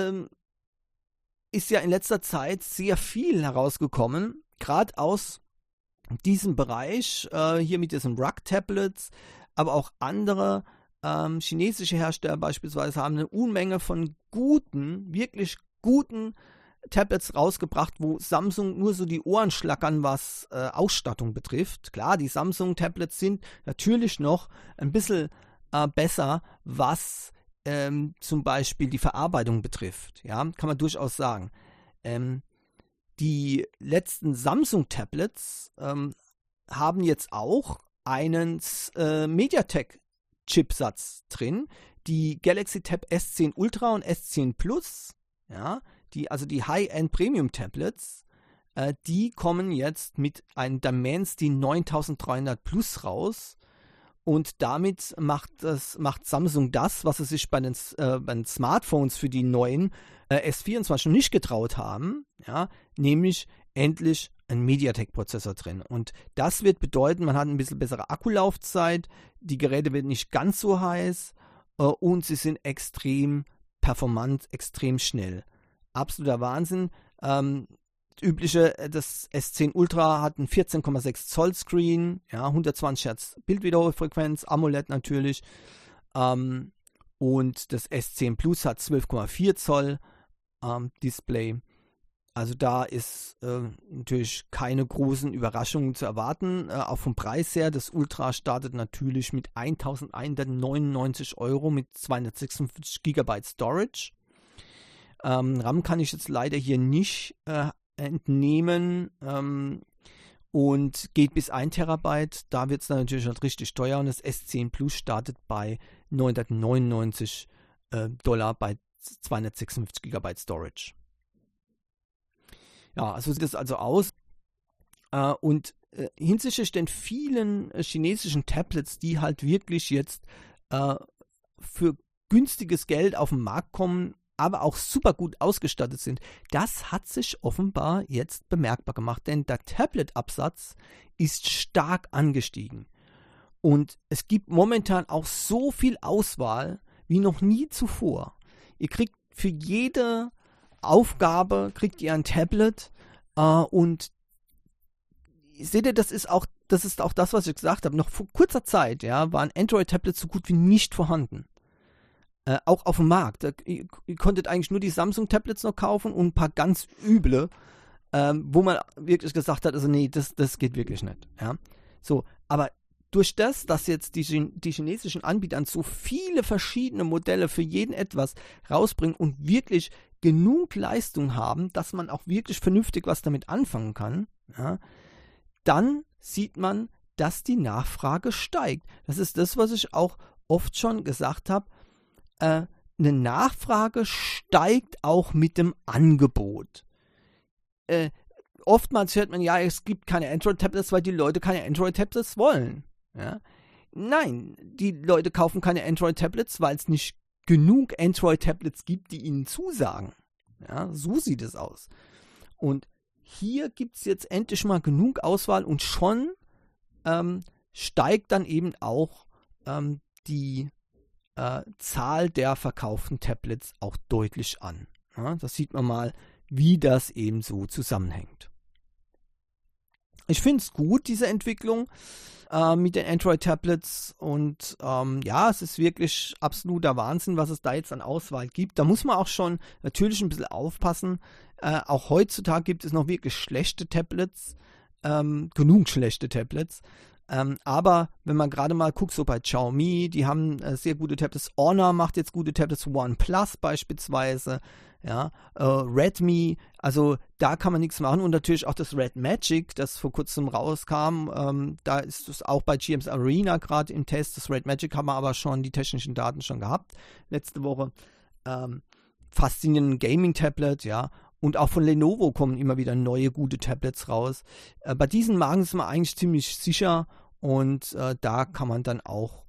ja in letzter Zeit sehr viel herausgekommen, gerade aus diesem Bereich, hier mit diesen RUG-Tablets, aber auch andere chinesische Hersteller beispielsweise haben eine Unmenge von wirklich guten Tablets rausgebracht, wo Samsung nur so die Ohren schlackern, was Ausstattung betrifft. Klar, die Samsung-Tablets sind natürlich noch ein bisschen besser, was zum Beispiel die Verarbeitung betrifft, ja, kann man durchaus sagen. Die letzten Samsung-Tablets haben jetzt auch einen MediaTek-Chipsatz drin. Die Galaxy Tab S10 Ultra und S10 Plus, ja, also die High-End Premium-Tablets, die kommen jetzt mit einem Dimensity 9300 Plus raus. Und damit macht Samsung das, was sie sich bei den Smartphones für die neuen S24 noch nicht getraut haben, ja, nämlich endlich ein MediaTek-Prozessor drin. Und das wird bedeuten, man hat ein bisschen bessere Akkulaufzeit, die Geräte werden nicht ganz so heiß und sie sind extrem performant, extrem schnell. Absoluter Wahnsinn. Das S10 Ultra hat einen 14,6 Zoll Screen, ja, 120 Hertz Bildwiederholfrequenz, AMOLED natürlich. Und das S10 Plus hat 12,4 Zoll Display. Also da ist natürlich keine großen Überraschungen zu erwarten. Auch vom Preis her, das Ultra startet natürlich mit 1.199 € mit 256 GB Storage. RAM kann ich jetzt leider hier nicht entnehmen und geht bis 1 Terabyte. Da wird es dann natürlich halt richtig teuer und das S10 Plus startet bei $999 bei 256 GB Storage. Ja, so sieht es also aus. Und hinsichtlich den vielen chinesischen Tablets, die halt wirklich jetzt für günstiges Geld auf den Markt kommen, aber auch super gut ausgestattet sind, das hat sich offenbar jetzt bemerkbar gemacht, denn der Tablet-Absatz ist stark angestiegen. Und es gibt momentan auch so viel Auswahl wie noch nie zuvor. Ihr kriegt für jede Aufgabe kriegt ihr ein Tablet und seht ihr, das ist auch das, was ich gesagt habe. Noch vor kurzer Zeit, ja, waren Android-Tablets so gut wie nicht vorhanden. Auch auf dem Markt. Ihr konntet eigentlich nur die Samsung-Tablets noch kaufen und ein paar ganz üble, wo man wirklich gesagt hat, also nee, das geht wirklich nicht. Ja? So, aber durch das, dass jetzt die chinesischen Anbieter so viele verschiedene Modelle für jeden etwas rausbringen und wirklich genug Leistung haben, dass man auch wirklich vernünftig was damit anfangen kann, ja, dann sieht man, dass die Nachfrage steigt. Das ist das, was ich auch oft schon gesagt habe. Eine Nachfrage steigt auch mit dem Angebot. Oftmals hört man, ja, es gibt keine Android-Tablets, weil die Leute keine Android-Tablets wollen. Ja? Nein, die Leute kaufen keine Android-Tablets, weil es nicht genug Android-Tablets gibt, die ihnen zusagen. Ja, so sieht es aus. Und hier gibt es jetzt endlich mal genug Auswahl und schon steigt dann eben auch die Zahl der verkauften Tablets auch deutlich an. Ja, das sieht man mal, wie das eben so zusammenhängt. Ich finde es gut, diese Entwicklung mit den Android-Tablets und ja, es ist wirklich absoluter Wahnsinn, was es da jetzt an Auswahl gibt. Da muss man auch schon natürlich ein bisschen aufpassen. Auch heutzutage gibt es noch wirklich schlechte Tablets, genug schlechte Tablets. Aber wenn man gerade mal guckt, so bei Xiaomi, die haben sehr gute Tablets. Honor macht jetzt gute Tablets, OnePlus beispielsweise. Ja, Redmi, also da kann man nichts machen und natürlich auch das Red Magic, das vor kurzem rauskam, da ist es auch bei GM's Arena gerade im Test. Das Red Magic haben wir aber schon die technischen Daten schon gehabt letzte Woche. Faszinierend Gaming-Tablet, ja. Und auch von Lenovo kommen immer wieder neue gute Tablets raus. Bei diesen Marken ist man eigentlich ziemlich sicher und da kann man dann auch,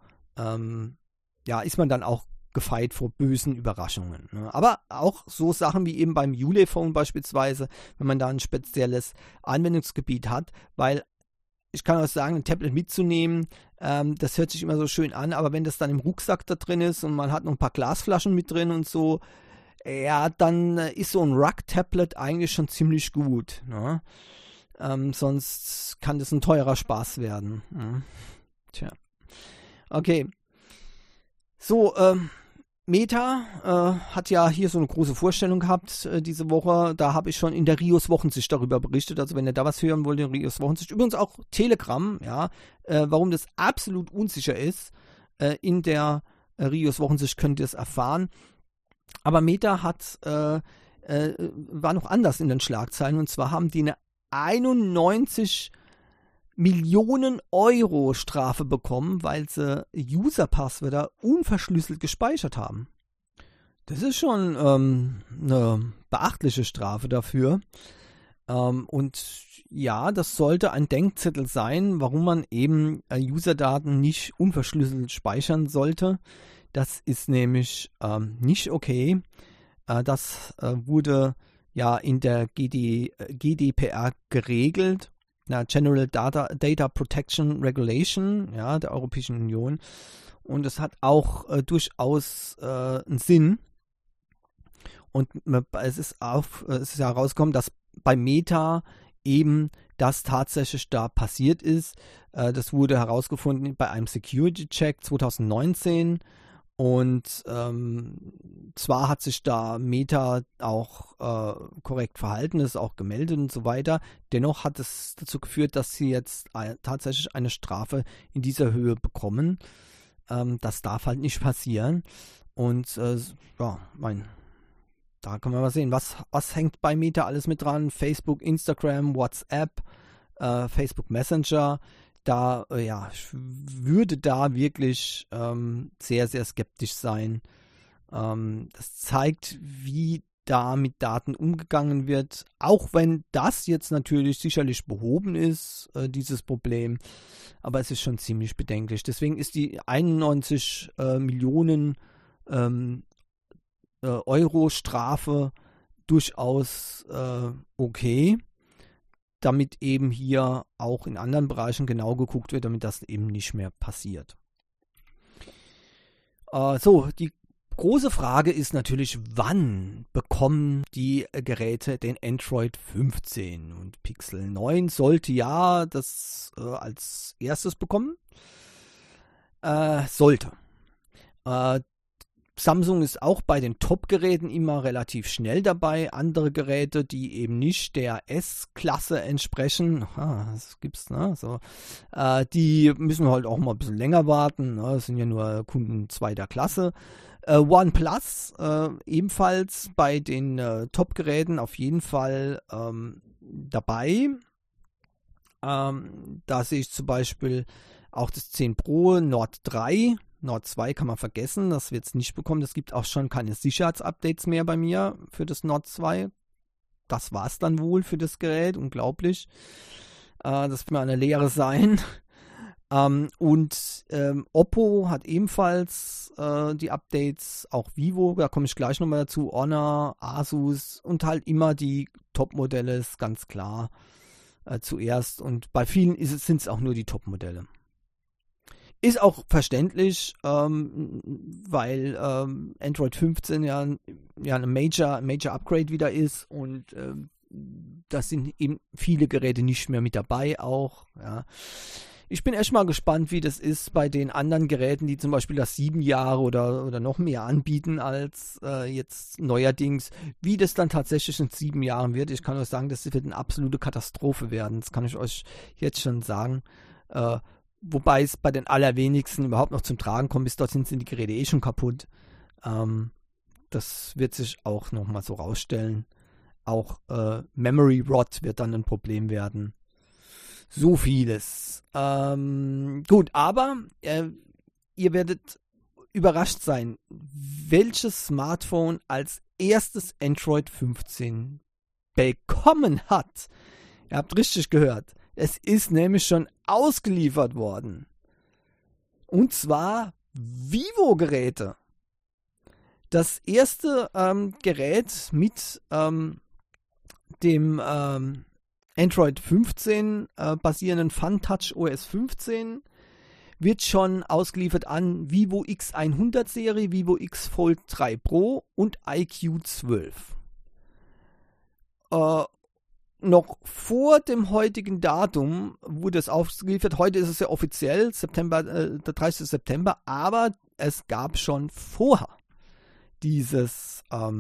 ist man dann auch gefeit vor bösen Überraschungen. Ne? Aber auch so Sachen wie eben beim Ulefone beispielsweise, wenn man da ein spezielles Anwendungsgebiet hat, weil ich kann auch sagen, ein Tablet mitzunehmen, das hört sich immer so schön an, aber wenn das dann im Rucksack da drin ist und man hat noch ein paar Glasflaschen mit drin und so, ja, dann ist so ein Ruck-Tablet eigentlich schon ziemlich gut. Ne? Sonst kann das ein teurer Spaß werden. Ne? Tja. Okay. So, Meta hat ja hier so eine große Vorstellung gehabt diese Woche. Da habe ich schon in der Rios Wochensicht darüber berichtet. Also wenn ihr da was hören wollt, in Rios Wochensicht. Übrigens auch Telegram, ja. Warum das absolut unsicher ist. In der Rios Wochensicht könnt ihr es erfahren. Aber Meta war noch anders in den Schlagzeilen. Und zwar haben die eine 91 Millionen Euro Strafe bekommen, weil sie User-Passwörter unverschlüsselt gespeichert haben. Das ist schon eine beachtliche Strafe dafür. Und ja, das sollte ein Denkzettel sein, warum man eben User-Daten nicht unverschlüsselt speichern sollte. Das ist nämlich nicht okay. Das wurde ja in der GDPR geregelt. General Data Protection Regulation, ja, der Europäischen Union. Und es hat auch durchaus einen Sinn. Und es ist herausgekommen, dass bei Meta eben das tatsächlich da passiert ist. Das wurde herausgefunden bei einem Security-Check 2019. Und zwar hat sich da Meta auch korrekt verhalten, ist auch gemeldet und so weiter. Dennoch hat es dazu geführt, dass sie jetzt tatsächlich eine Strafe in dieser Höhe bekommen. Das darf halt nicht passieren. Und da kann man mal sehen, was hängt bei Meta alles mit dran. Facebook, Instagram, WhatsApp, Facebook Messenger. Da, ich würde da wirklich sehr, sehr skeptisch sein. Das zeigt, wie da mit Daten umgegangen wird, auch wenn das jetzt natürlich sicherlich behoben ist, dieses Problem, aber es ist schon ziemlich bedenklich. Deswegen ist die 91 Millionen Euro Strafe durchaus okay, damit eben hier auch in anderen Bereichen genau geguckt wird, damit das eben nicht mehr passiert. Die Große Frage ist natürlich, wann bekommen die Geräte den Android 15? Und Pixel 9 sollte ja das als erstes bekommen. Sollte. Samsung ist auch bei den Top-Geräten immer relativ schnell dabei. Andere Geräte, die eben nicht der S-Klasse entsprechen, das gibt's, ne? So, die müssen halt auch mal ein bisschen länger warten. Ne? Das sind ja nur Kunden zweiter Klasse. OnePlus ebenfalls bei den Top-Geräten auf jeden Fall dabei. Da sehe ich zum Beispiel auch das 10 Pro Nord 3. Nord 2 kann man vergessen, das wird es nicht bekommen. Es gibt auch schon keine Sicherheitsupdates mehr bei mir für das Nord 2. Das war es dann wohl für das Gerät, unglaublich. Das wird mal eine Lehre sein. Oppo hat ebenfalls die Updates, auch Vivo, da komme ich gleich nochmal dazu, Honor, Asus und halt immer die Top-Modelle, ist ganz klar zuerst. Und bei vielen sind es auch nur die Top-Modelle. Ist auch verständlich, weil Android 15 ja eine Major Upgrade wieder ist und das sind eben viele Geräte nicht mehr mit dabei auch. Ja. Ich bin echt mal gespannt, wie das ist bei den anderen Geräten, die zum Beispiel das 7 Jahre oder noch mehr anbieten als jetzt neuerdings, wie das dann tatsächlich in 7 Jahren wird. Ich kann euch sagen, das wird eine absolute Katastrophe werden. Das kann ich euch jetzt schon sagen. Wobei es bei den allerwenigsten überhaupt noch zum Tragen kommt. Bis dorthin sind die Geräte eh schon kaputt. Das wird sich auch nochmal so rausstellen. Auch Memory Rot wird dann ein Problem werden. So vieles. Gut, aber ihr werdet überrascht sein, welches Smartphone als erstes Android 15 bekommen hat. Ihr habt richtig gehört. Es ist nämlich schon ausgeliefert worden. Und zwar Vivo-Geräte. Das erste Gerät mit dem Android 15 basierenden FunTouch OS 15 wird schon ausgeliefert an Vivo X100 Serie, Vivo X Fold 3 Pro und iQOO 12. Noch vor dem heutigen Datum wurde es ausgeliefert. Heute ist es ja offiziell, der 30. September, aber es gab schon vorher dieses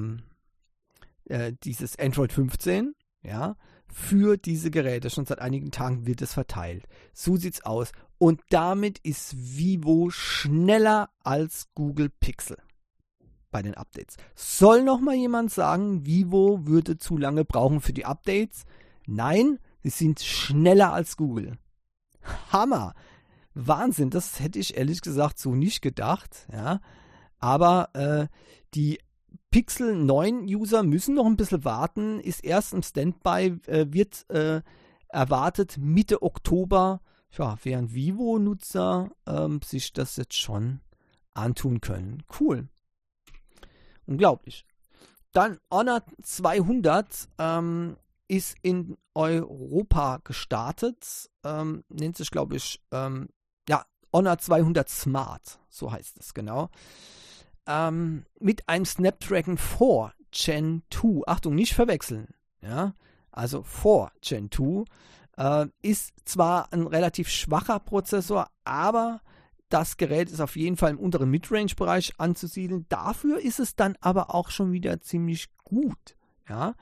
Android 15, ja, für diese Geräte. Schon seit einigen Tagen wird es verteilt. So sieht's aus. Und damit ist Vivo schneller als Google Pixel bei den Updates. Soll noch mal jemand sagen, Vivo würde zu lange brauchen für die Updates? Nein, sie sind schneller als Google. Hammer! Wahnsinn, das hätte ich ehrlich gesagt so nicht gedacht. Ja. Aber die Pixel 9 User müssen noch ein bisschen warten, ist erst im Standby, wird erwartet Mitte Oktober, ja, während Vivo-Nutzer sich das jetzt schon antun können. Cool. Unglaublich. Dann Honor 200 ist in Europa gestartet, nennt sich, glaube ich, Honor 200 Smart, so heißt es genau. Mit einem Snapdragon 4 Gen 2, Achtung, nicht verwechseln, ja, also 4 Gen 2, ist zwar ein relativ schwacher Prozessor, aber das Gerät ist auf jeden Fall im unteren Midrange-Bereich anzusiedeln. Dafür ist es dann aber auch schon wieder ziemlich gut. Ja?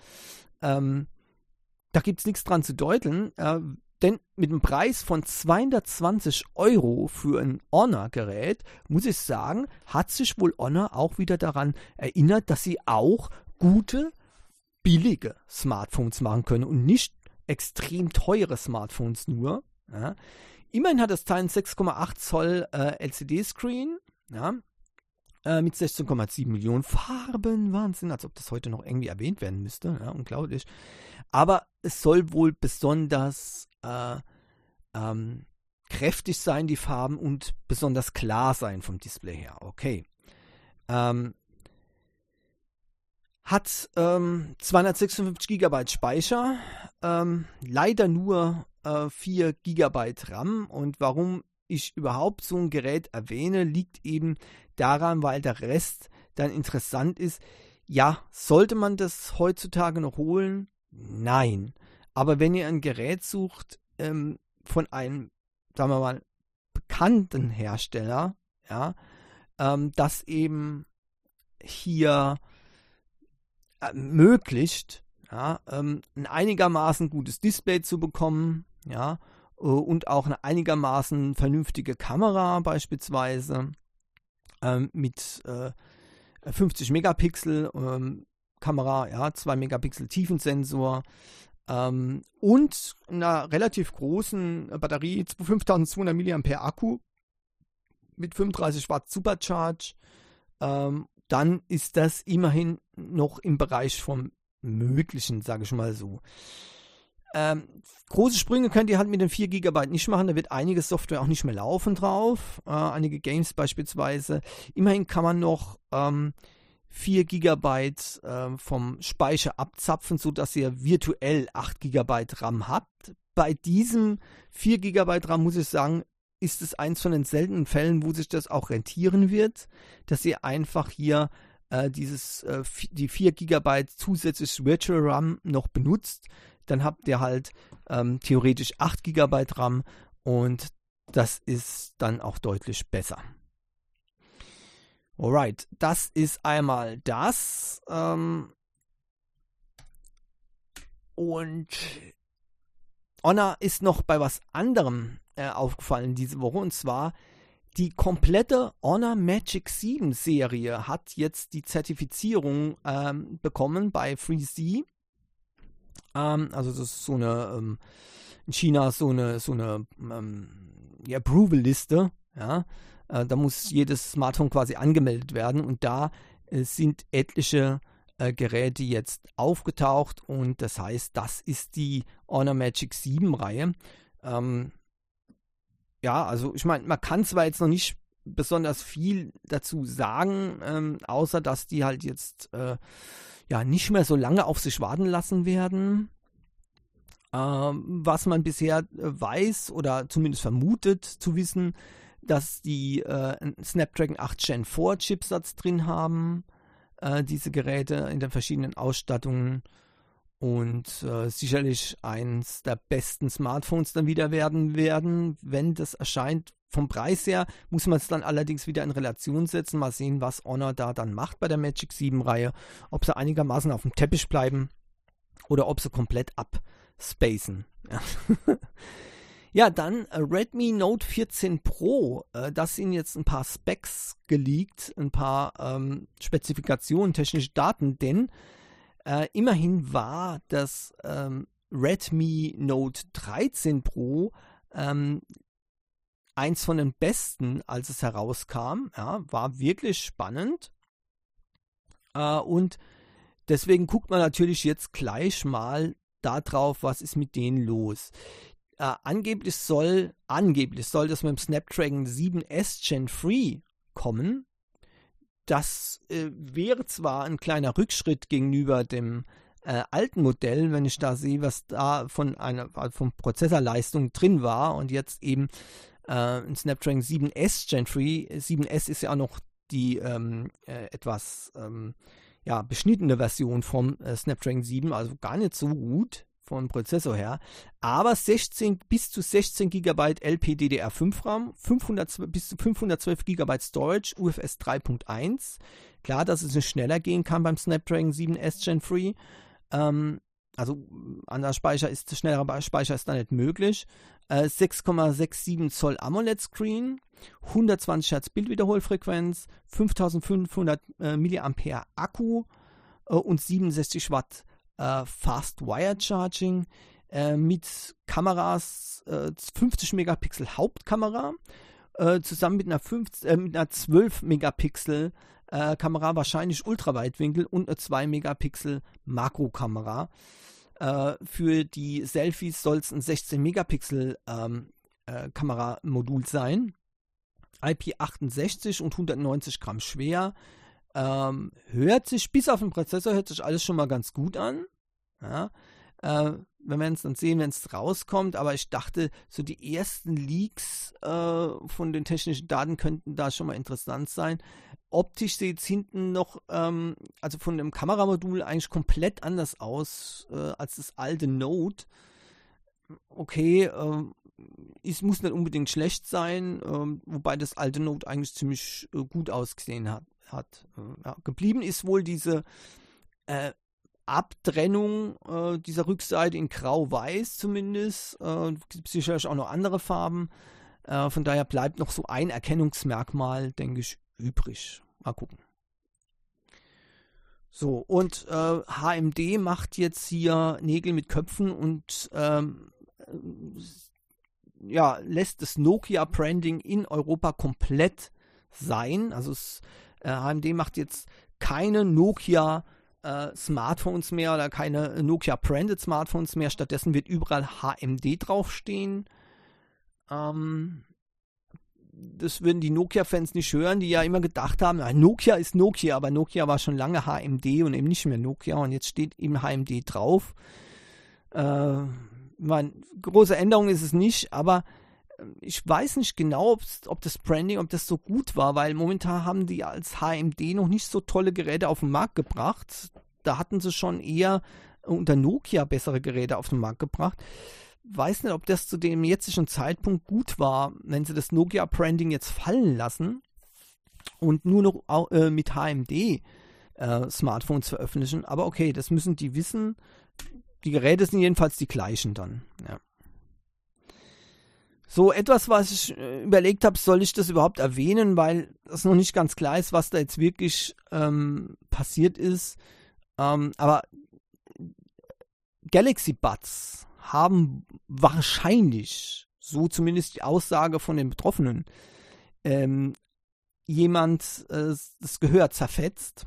Da gibt es nichts dran zu deuteln, denn mit einem Preis von 220 € für ein Honor-Gerät, muss ich sagen, hat sich wohl Honor auch wieder daran erinnert, dass sie auch gute, billige Smartphones machen können und nicht extrem teure Smartphones nur. Ja? Immerhin hat das Teil einen 6,8 Zoll LCD-Screen, ja, mit 16,7 Millionen Farben. Wahnsinn, als ob das heute noch irgendwie erwähnt werden müsste. Ja, unglaublich. Aber es soll wohl besonders kräftig sein, die Farben, und besonders klar sein vom Display her. Okay. Hat 256 GB Speicher, leider nur 4 GB RAM, und warum ich überhaupt so ein Gerät erwähne, liegt eben daran, weil der Rest dann interessant ist. Ja, sollte man das heutzutage noch holen? Nein. Aber wenn ihr ein Gerät sucht von einem, sagen wir mal, bekannten Hersteller, ja, das eben hier ermöglicht, ja, ein einigermaßen gutes Display zu bekommen, ja, und auch eine einigermaßen vernünftige Kamera beispielsweise mit 50 Megapixel Kamera, ja, 2 Megapixel Tiefensensor und einer relativ großen Batterie, 5200 mAh Akku mit 35 Watt Supercharge, dann ist das immerhin noch im Bereich vom Möglichen, sage ich mal so. Große Sprünge könnt ihr halt mit den 4 GB nicht machen, da wird einige Software auch nicht mehr laufen drauf, einige Games beispielsweise. Immerhin kann man noch 4 GB vom Speicher abzapfen, sodass ihr virtuell 8 GB RAM habt. Bei diesem 4 GB RAM muss ich sagen, ist es eins von den seltenen Fällen, wo sich das auch rentieren wird, dass ihr einfach hier die 4 GB zusätzlich Virtual RAM noch benutzt. Dann habt ihr halt theoretisch 8 GB RAM und das ist dann auch deutlich besser. Alright, das ist einmal das. Und Honor ist noch bei was anderem aufgefallen diese Woche, und zwar die komplette Honor Magic 7 Serie hat jetzt die Zertifizierung bekommen bei FreeC. Also das ist so eine in China so eine Approval-Liste, ja. Da muss jedes Smartphone quasi angemeldet werden, und da sind etliche Geräte jetzt aufgetaucht, und das heißt, das ist die Honor Magic 7 Reihe. Ja, also ich meine, man kann zwar jetzt noch nicht besonders viel dazu sagen, außer dass die halt jetzt nicht mehr so lange auf sich warten lassen werden. Was man bisher weiß oder zumindest vermutet zu wissen, dass die einen Snapdragon 8 Gen 4 Chipsatz drin haben, diese Geräte in den verschiedenen Ausstattungen, und sicherlich eins der besten Smartphones dann wieder werden, wenn das erscheint. Vom Preis her muss man es dann allerdings wieder in Relation setzen. Mal sehen, was Honor da dann macht bei der Magic 7 Reihe. Ob sie einigermaßen auf dem Teppich bleiben oder ob sie komplett abspacen. Ja, ja, dann Redmi Note 14 Pro. Das sind jetzt ein paar Specs geleakt, ein paar Spezifikationen, technische Daten, denn immerhin war das Redmi Note 13 Pro eins von den besten, als es herauskam. Ja, war wirklich spannend. Und deswegen guckt man natürlich jetzt gleich mal darauf, was ist mit denen los. Angeblich soll das mit dem Snapdragon 7S Gen 3 kommen. Das wäre zwar ein kleiner Rückschritt gegenüber dem alten Modell, wenn ich da sehe, was da von Prozessorleistung drin war, und jetzt eben ein Snapdragon 7S Gen 3. 7S ist ja auch noch die etwas beschnittene Version vom Snapdragon 7, also gar nicht so gut vom Prozessor her, aber bis zu 16 GB LPDDR5 RAM, bis zu 512 GB Storage, UFS 3.1. Klar, dass es nicht schneller gehen kann beim Snapdragon 7S Gen 3. Also schnellerer Speicher ist da nicht möglich. 6,67 Zoll AMOLED-Screen, 120 Hertz Bildwiederholfrequenz, 5500 mAh Akku und 67 Watt Fast Wire Charging mit Kameras, 50 Megapixel Hauptkamera, zusammen mit einer 12 Megapixel Kamera, wahrscheinlich Ultraweitwinkel, und eine 2 Megapixel Makrokamera. Für die Selfies soll es ein 16 Megapixel Kameramodul sein. IP68 und 190 Gramm schwer. Hört sich, bis auf den Prozessor, hört sich alles schon mal ganz gut an. Ja. wir werden es dann sehen, wenn es rauskommt, aber ich dachte, so die ersten Leaks von den technischen Daten könnten da schon mal interessant sein. Optisch sieht es hinten noch, also von dem Kameramodul eigentlich komplett anders aus als das alte Note. Okay, es muss nicht unbedingt schlecht sein, wobei das alte Note eigentlich ziemlich gut ausgesehen hat. Ja, geblieben ist wohl diese Abtrennung dieser Rückseite in grau-weiß zumindest. Gibt sicherlich auch noch andere Farben. Von daher bleibt noch so ein Erkennungsmerkmal, denke ich, übrig. Mal gucken. So, und HMD macht jetzt hier Nägel mit Köpfen und ja, lässt das Nokia-Branding in Europa komplett sein. Also HMD macht jetzt keine Nokia Smartphones mehr oder keine Nokia-branded Smartphones mehr. Stattdessen wird überall HMD draufstehen. Das würden die Nokia-Fans nicht hören, die ja immer gedacht haben, Nokia ist Nokia, aber Nokia war schon lange HMD und eben nicht mehr Nokia und jetzt steht eben HMD drauf. Große Änderung ist es nicht, aber ich weiß nicht genau, ob das Branding, ob das so gut war, weil momentan haben die als HMD noch nicht so tolle Geräte auf den Markt gebracht. Da hatten sie schon eher unter Nokia bessere Geräte auf den Markt gebracht. Weiß nicht, ob das zu dem jetzigen Zeitpunkt gut war, wenn sie das Nokia-Branding jetzt fallen lassen und nur noch mit HMD Smartphones veröffentlichen. Aber okay, das müssen die wissen. Die Geräte sind jedenfalls die gleichen dann. Ja. So etwas, was ich überlegt habe, soll ich das überhaupt erwähnen, weil das noch nicht ganz klar ist, was da jetzt wirklich passiert ist. Aber Galaxy Buds haben wahrscheinlich, so zumindest die Aussage von den Betroffenen, jemand das Gehör zerfetzt,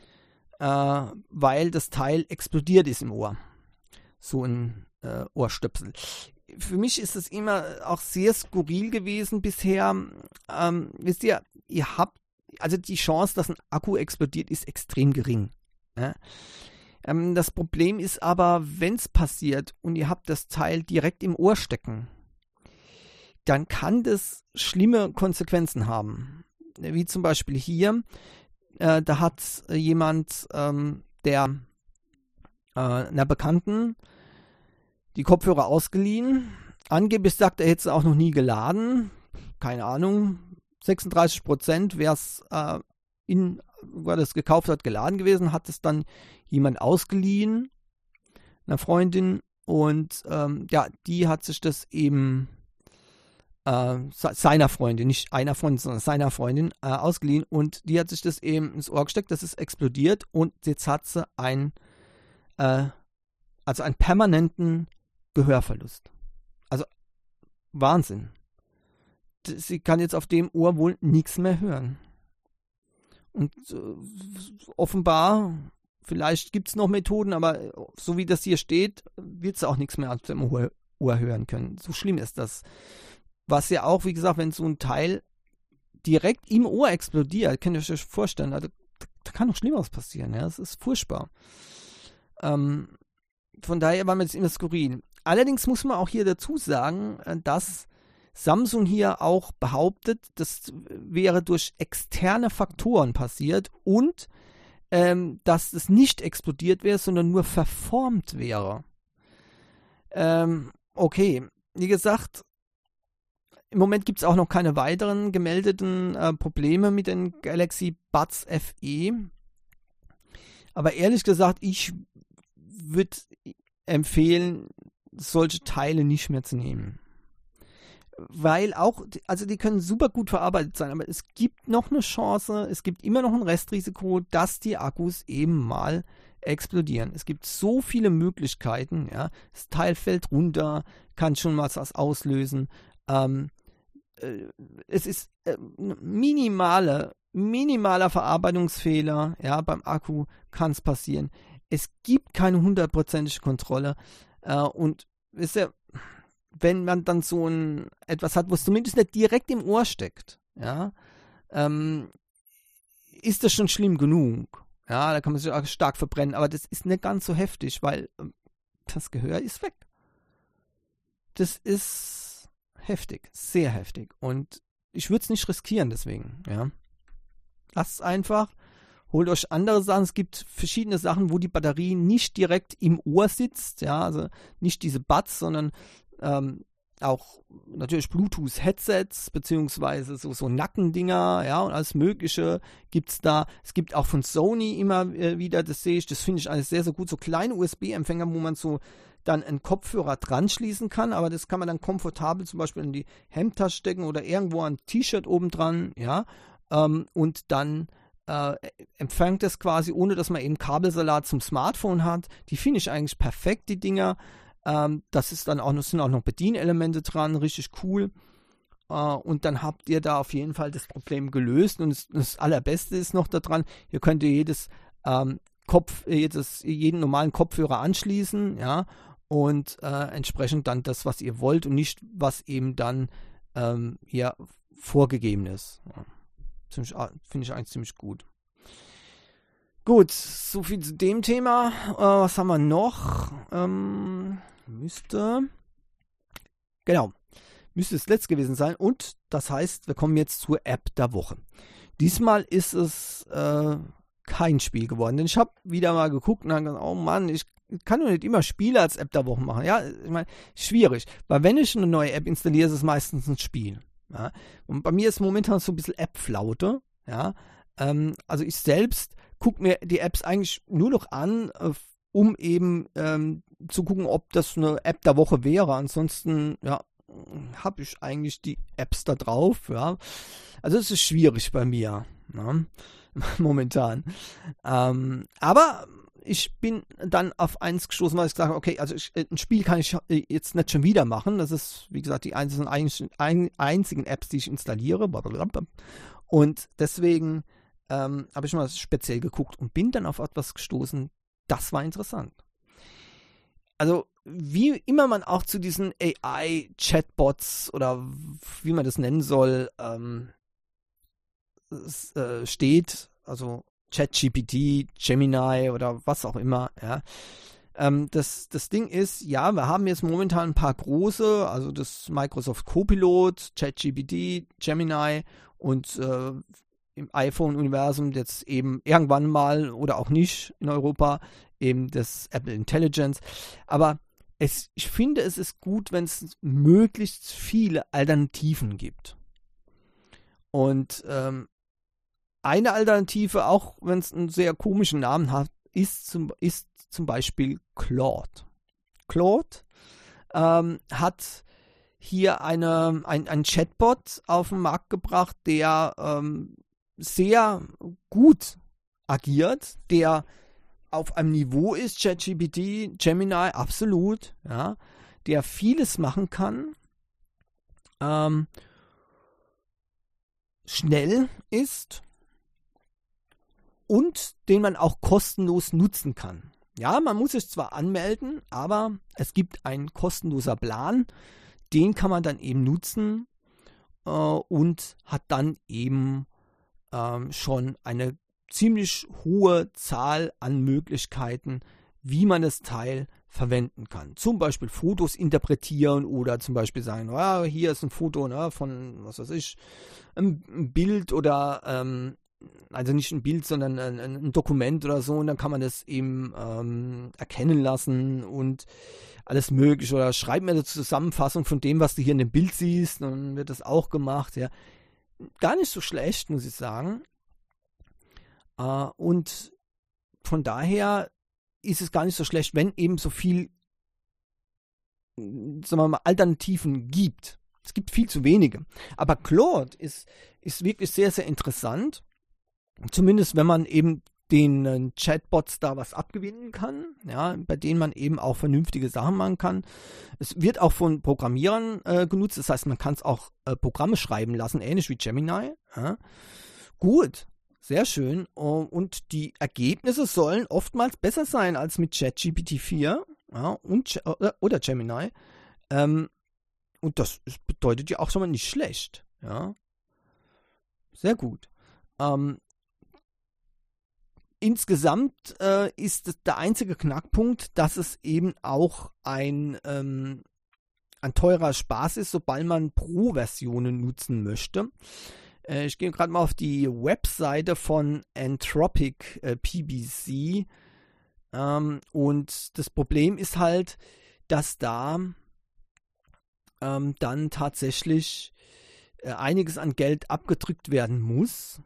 weil das Teil explodiert ist im Ohr. So ein Ohrstöpsel. Für mich ist es immer auch sehr skurril gewesen bisher. Wisst ihr habt, also die Chance, dass ein Akku explodiert, ist extrem gering. Ja? Das Problem ist aber, wenn es passiert und ihr habt das Teil direkt im Ohr stecken, dann kann das schlimme Konsequenzen haben. Wie zum Beispiel hier, da hat jemand, der einer Bekannten die Kopfhörer ausgeliehen. Angeblich sagt er, hätte sie auch noch nie geladen. Keine Ahnung. 36%, wer das gekauft hat, geladen gewesen, hat es dann jemand ausgeliehen, einer Freundin, und die hat sich das eben seiner Freundin, nicht einer Freundin, sondern seiner Freundin ausgeliehen, und die hat sich das eben ins Ohr gesteckt, das ist explodiert, und jetzt hat sie einen permanenten Gehörverlust. Also Wahnsinn. Sie kann jetzt auf dem Ohr wohl nichts mehr hören. Und offenbar, vielleicht gibt es noch Methoden, aber so wie das hier steht, wird sie auch nichts mehr aus dem Ohr hören können. So schlimm ist das. Was ja auch, wie gesagt, wenn so ein Teil direkt im Ohr explodiert, könnt ihr euch vorstellen, also, da kann noch Schlimmeres passieren. Ja? Das ist furchtbar. Von daher war mir das immer skurril. Allerdings muss man auch hier dazu sagen, dass Samsung hier auch behauptet, das wäre durch externe Faktoren passiert und dass es nicht explodiert wäre, sondern nur verformt wäre. Okay, wie gesagt, im Moment gibt es auch noch keine weiteren gemeldeten Probleme mit den Galaxy Buds FE. Aber ehrlich gesagt, ich würde empfehlen, solche Teile nicht mehr zu nehmen. Weil auch, also die können super gut verarbeitet sein, aber es gibt noch eine Chance, es gibt immer noch ein Restrisiko, dass die Akkus eben mal explodieren. Es gibt so viele Möglichkeiten, ja. Das Teil fällt runter, kann schon mal was auslösen. Es ist minimaler Verarbeitungsfehler, ja, beim Akku kann es passieren. Es gibt keine 100%ige Kontrolle. Und wisst ihr, wenn man dann so etwas hat, wo es zumindest nicht direkt im Ohr steckt, ja, ist das schon schlimm genug. Ja, da kann man sich auch stark verbrennen, aber das ist nicht ganz so heftig, weil das Gehör ist weg. Das ist heftig, sehr heftig. Und ich würde es nicht riskieren deswegen, ja. Lasst es einfach. Holt euch andere Sachen. Es gibt verschiedene Sachen, wo die Batterie nicht direkt im Ohr sitzt. Ja, also nicht diese Buds, sondern auch natürlich Bluetooth-Headsets, beziehungsweise so Nackendinger, ja, und alles Mögliche gibt es da. Es gibt auch von Sony immer wieder, das sehe ich, das finde ich alles sehr, sehr gut, so kleine USB-Empfänger, wo man so dann einen Kopfhörer dran schließen kann, aber das kann man dann komfortabel zum Beispiel in die Hemdtasche stecken oder irgendwo an ein T-Shirt oben dran, ja, und dann empfängt das quasi, ohne dass man eben Kabelsalat zum Smartphone hat. Die finde ich eigentlich perfekt, die Dinger. Das ist dann auch noch, sind auch noch Bedienelemente dran, richtig cool. Und dann habt ihr da auf jeden Fall das Problem gelöst. Und das Allerbeste ist noch daran, ihr könnt jeden normalen Kopfhörer anschließen, ja, und entsprechend dann das, was ihr wollt und nicht, was eben dann hier vorgegeben ist. Ja. Finde ich eigentlich ziemlich gut. Gut, soviel zu dem Thema. Was haben wir noch? Müsste es letzt gewesen sein. Und das heißt, wir kommen jetzt zur App der Woche. Diesmal ist es kein Spiel geworden. Denn ich habe wieder mal geguckt und habe gesagt, oh Mann, ich kann doch nicht immer Spiele als App der Woche machen. Ja, ich meine, schwierig. Weil wenn ich eine neue App installiere, ist es meistens ein Spiel. Ja? Und bei mir ist momentan so ein bisschen App-Flaute. Ja? Also ich selbst gucke mir die Apps eigentlich nur noch an, um eben zu gucken, ob das eine App der Woche wäre. Ansonsten, ja, habe ich eigentlich die Apps da drauf. Ja? Also es ist schwierig bei mir, ja? Momentan. Aber ich bin dann auf eins gestoßen, weil ich gesagt habe, okay, also ein Spiel kann ich jetzt nicht schon wieder machen. Das ist, wie gesagt, die einzigen Apps, die ich installiere. Und deswegen habe ich mal speziell geguckt und bin dann auf etwas gestoßen, das war interessant. Also, wie immer man auch zu diesen AI-Chatbots oder wie man das nennen soll, steht, also ChatGPT, Gemini oder was auch immer, ja. Das Ding ist, ja, wir haben jetzt momentan ein paar große, also das Microsoft Copilot, ChatGPT, Gemini und im iPhone-Universum jetzt eben irgendwann mal oder auch nicht in Europa eben das Apple Intelligence. Aber ich finde, es ist gut, wenn es möglichst viele Alternativen gibt. Und eine Alternative, auch wenn es einen sehr komischen Namen hat, ist zum Beispiel Claude. Claude hat hier ein Chatbot auf den Markt gebracht, der sehr gut agiert, der auf einem Niveau ist, ChatGPT, Gemini, absolut, ja, der vieles machen kann, schnell ist und den man auch kostenlos nutzen kann. Ja, man muss sich zwar anmelden, aber es gibt einen kostenloser Plan, den kann man dann eben nutzen und hat dann eben schon eine ziemlich hohe Zahl an Möglichkeiten, wie man das Teil verwenden kann. Zum Beispiel Fotos interpretieren oder zum Beispiel sagen, oh, hier ist ein Foto von, was weiß ich, ein Bild oder, also nicht ein Bild, sondern ein Dokument oder so, und dann kann man das eben erkennen lassen und alles mögliche. Oder schreib mir eine Zusammenfassung von dem, was du hier in dem Bild siehst, dann wird das auch gemacht, ja. Gar nicht so schlecht, muss ich sagen. Und von daher ist es gar nicht so schlecht, wenn eben so viel, sagen wir mal, Alternativen gibt. Es gibt viel zu wenige. Aber Claude ist wirklich sehr, sehr interessant. Zumindest wenn man eben den Chatbots da was abgewinnen kann, ja, bei denen man eben auch vernünftige Sachen machen kann. Es wird auch von Programmierern genutzt, das heißt, man kann es auch Programme schreiben lassen, ähnlich wie Gemini. Ja. Gut, sehr schön. Und die Ergebnisse sollen oftmals besser sein als mit ChatGPT 4 ja, oder Gemini. Und das bedeutet ja auch schon mal nicht schlecht. Ja. Sehr gut. insgesamt ist der einzige Knackpunkt, dass es eben auch ein teurer Spaß ist, sobald man Pro-Versionen nutzen möchte. Ich gehe gerade mal auf die Webseite von Anthropic PBC und das Problem ist halt, dass da dann tatsächlich einiges an Geld abgedrückt werden muss.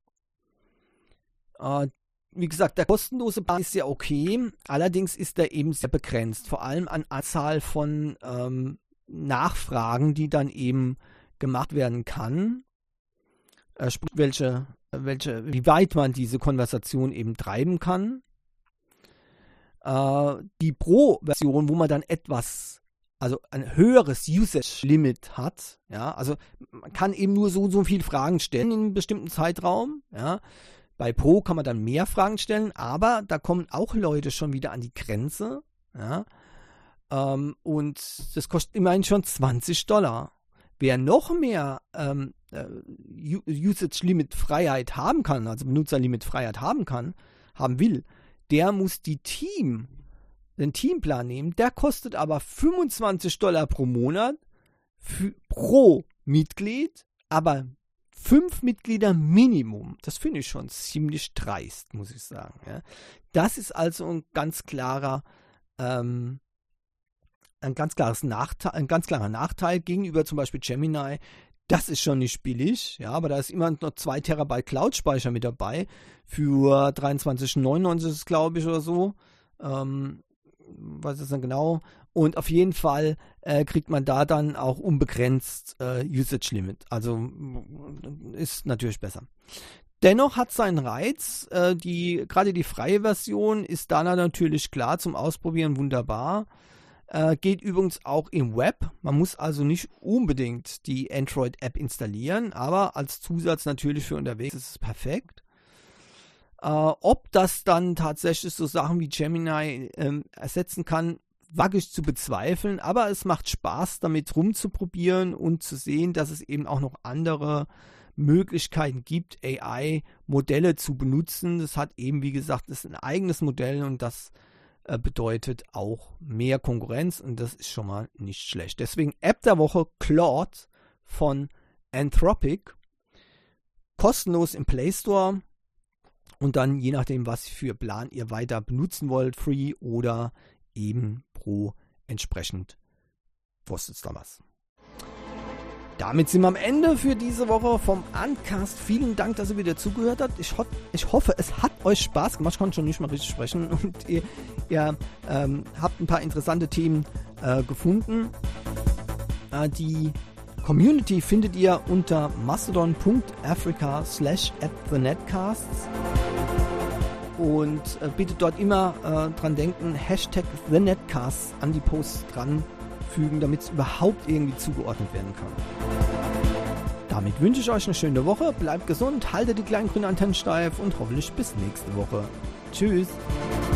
Wie gesagt, der kostenlose Plan ist ja okay, allerdings ist er eben sehr begrenzt, vor allem an Anzahl von Nachfragen, die dann eben gemacht werden kann. Sprich, wie weit man diese Konversation eben treiben kann. Die Pro-Version, wo man dann also ein höheres Usage-Limit hat, ja, also man kann eben nur so viele Fragen stellen in einem bestimmten Zeitraum, ja. Bei Pro kann man dann mehr Fragen stellen, aber da kommen auch Leute schon wieder an die Grenze, ja, und das kostet immerhin schon $20. Wer noch mehr Usage-Limit-Freiheit haben kann, also Benutzerlimit-Freiheit haben will, der muss den Teamplan nehmen, der kostet aber $25 pro Monat pro Mitglied, aber 5 Mitglieder Minimum. Das finde ich schon ziemlich dreist, muss ich sagen. Ja. Das ist also ein ganz klarer Nachteil gegenüber zum Beispiel Gemini. Das ist schon nicht billig, ja, aber da ist immer noch 2 Terabyte Cloud-Speicher mit dabei. Für 23,99 ist es, glaube ich, oder so. Was ist denn genau? Und auf jeden Fall kriegt man da dann auch unbegrenzt Usage Limit. Also ist natürlich besser. Dennoch hat es seinen Reiz. Gerade die freie Version ist da natürlich klar zum Ausprobieren wunderbar. Geht übrigens auch im Web. Man muss also nicht unbedingt die Android-App installieren, aber als Zusatz natürlich für unterwegs ist es perfekt. Ob das dann tatsächlich so Sachen wie Gemini ersetzen kann, wage ich zu bezweifeln, aber es macht Spaß, damit rumzuprobieren und zu sehen, dass es eben auch noch andere Möglichkeiten gibt, AI-Modelle zu benutzen. Das hat eben, wie gesagt, das ist ein eigenes Modell und das bedeutet auch mehr Konkurrenz und das ist schon mal nicht schlecht. Deswegen App der Woche Claude von Anthropic, kostenlos im Play Store. Und dann, je nachdem, was für Plan ihr weiter benutzen wollt, Free oder eben Pro, entsprechend kostet es da was. Damit sind wir am Ende für diese Woche vom Uncast. Vielen Dank, dass ihr wieder zugehört habt. Ich hoffe, es hat euch Spaß gemacht. Ich konnte schon nicht mal richtig sprechen. Und ihr habt ein paar interessante Themen gefunden. Die Community findet ihr unter mastodon.africa/@thenetcasts. Und bitte dort immer dran denken, #TheNetcasts an die Posts dranfügen, damit es überhaupt irgendwie zugeordnet werden kann. Damit wünsche ich euch eine schöne Woche, bleibt gesund, haltet die kleinen grünen Antennen steif und hoffentlich bis nächste Woche. Tschüss!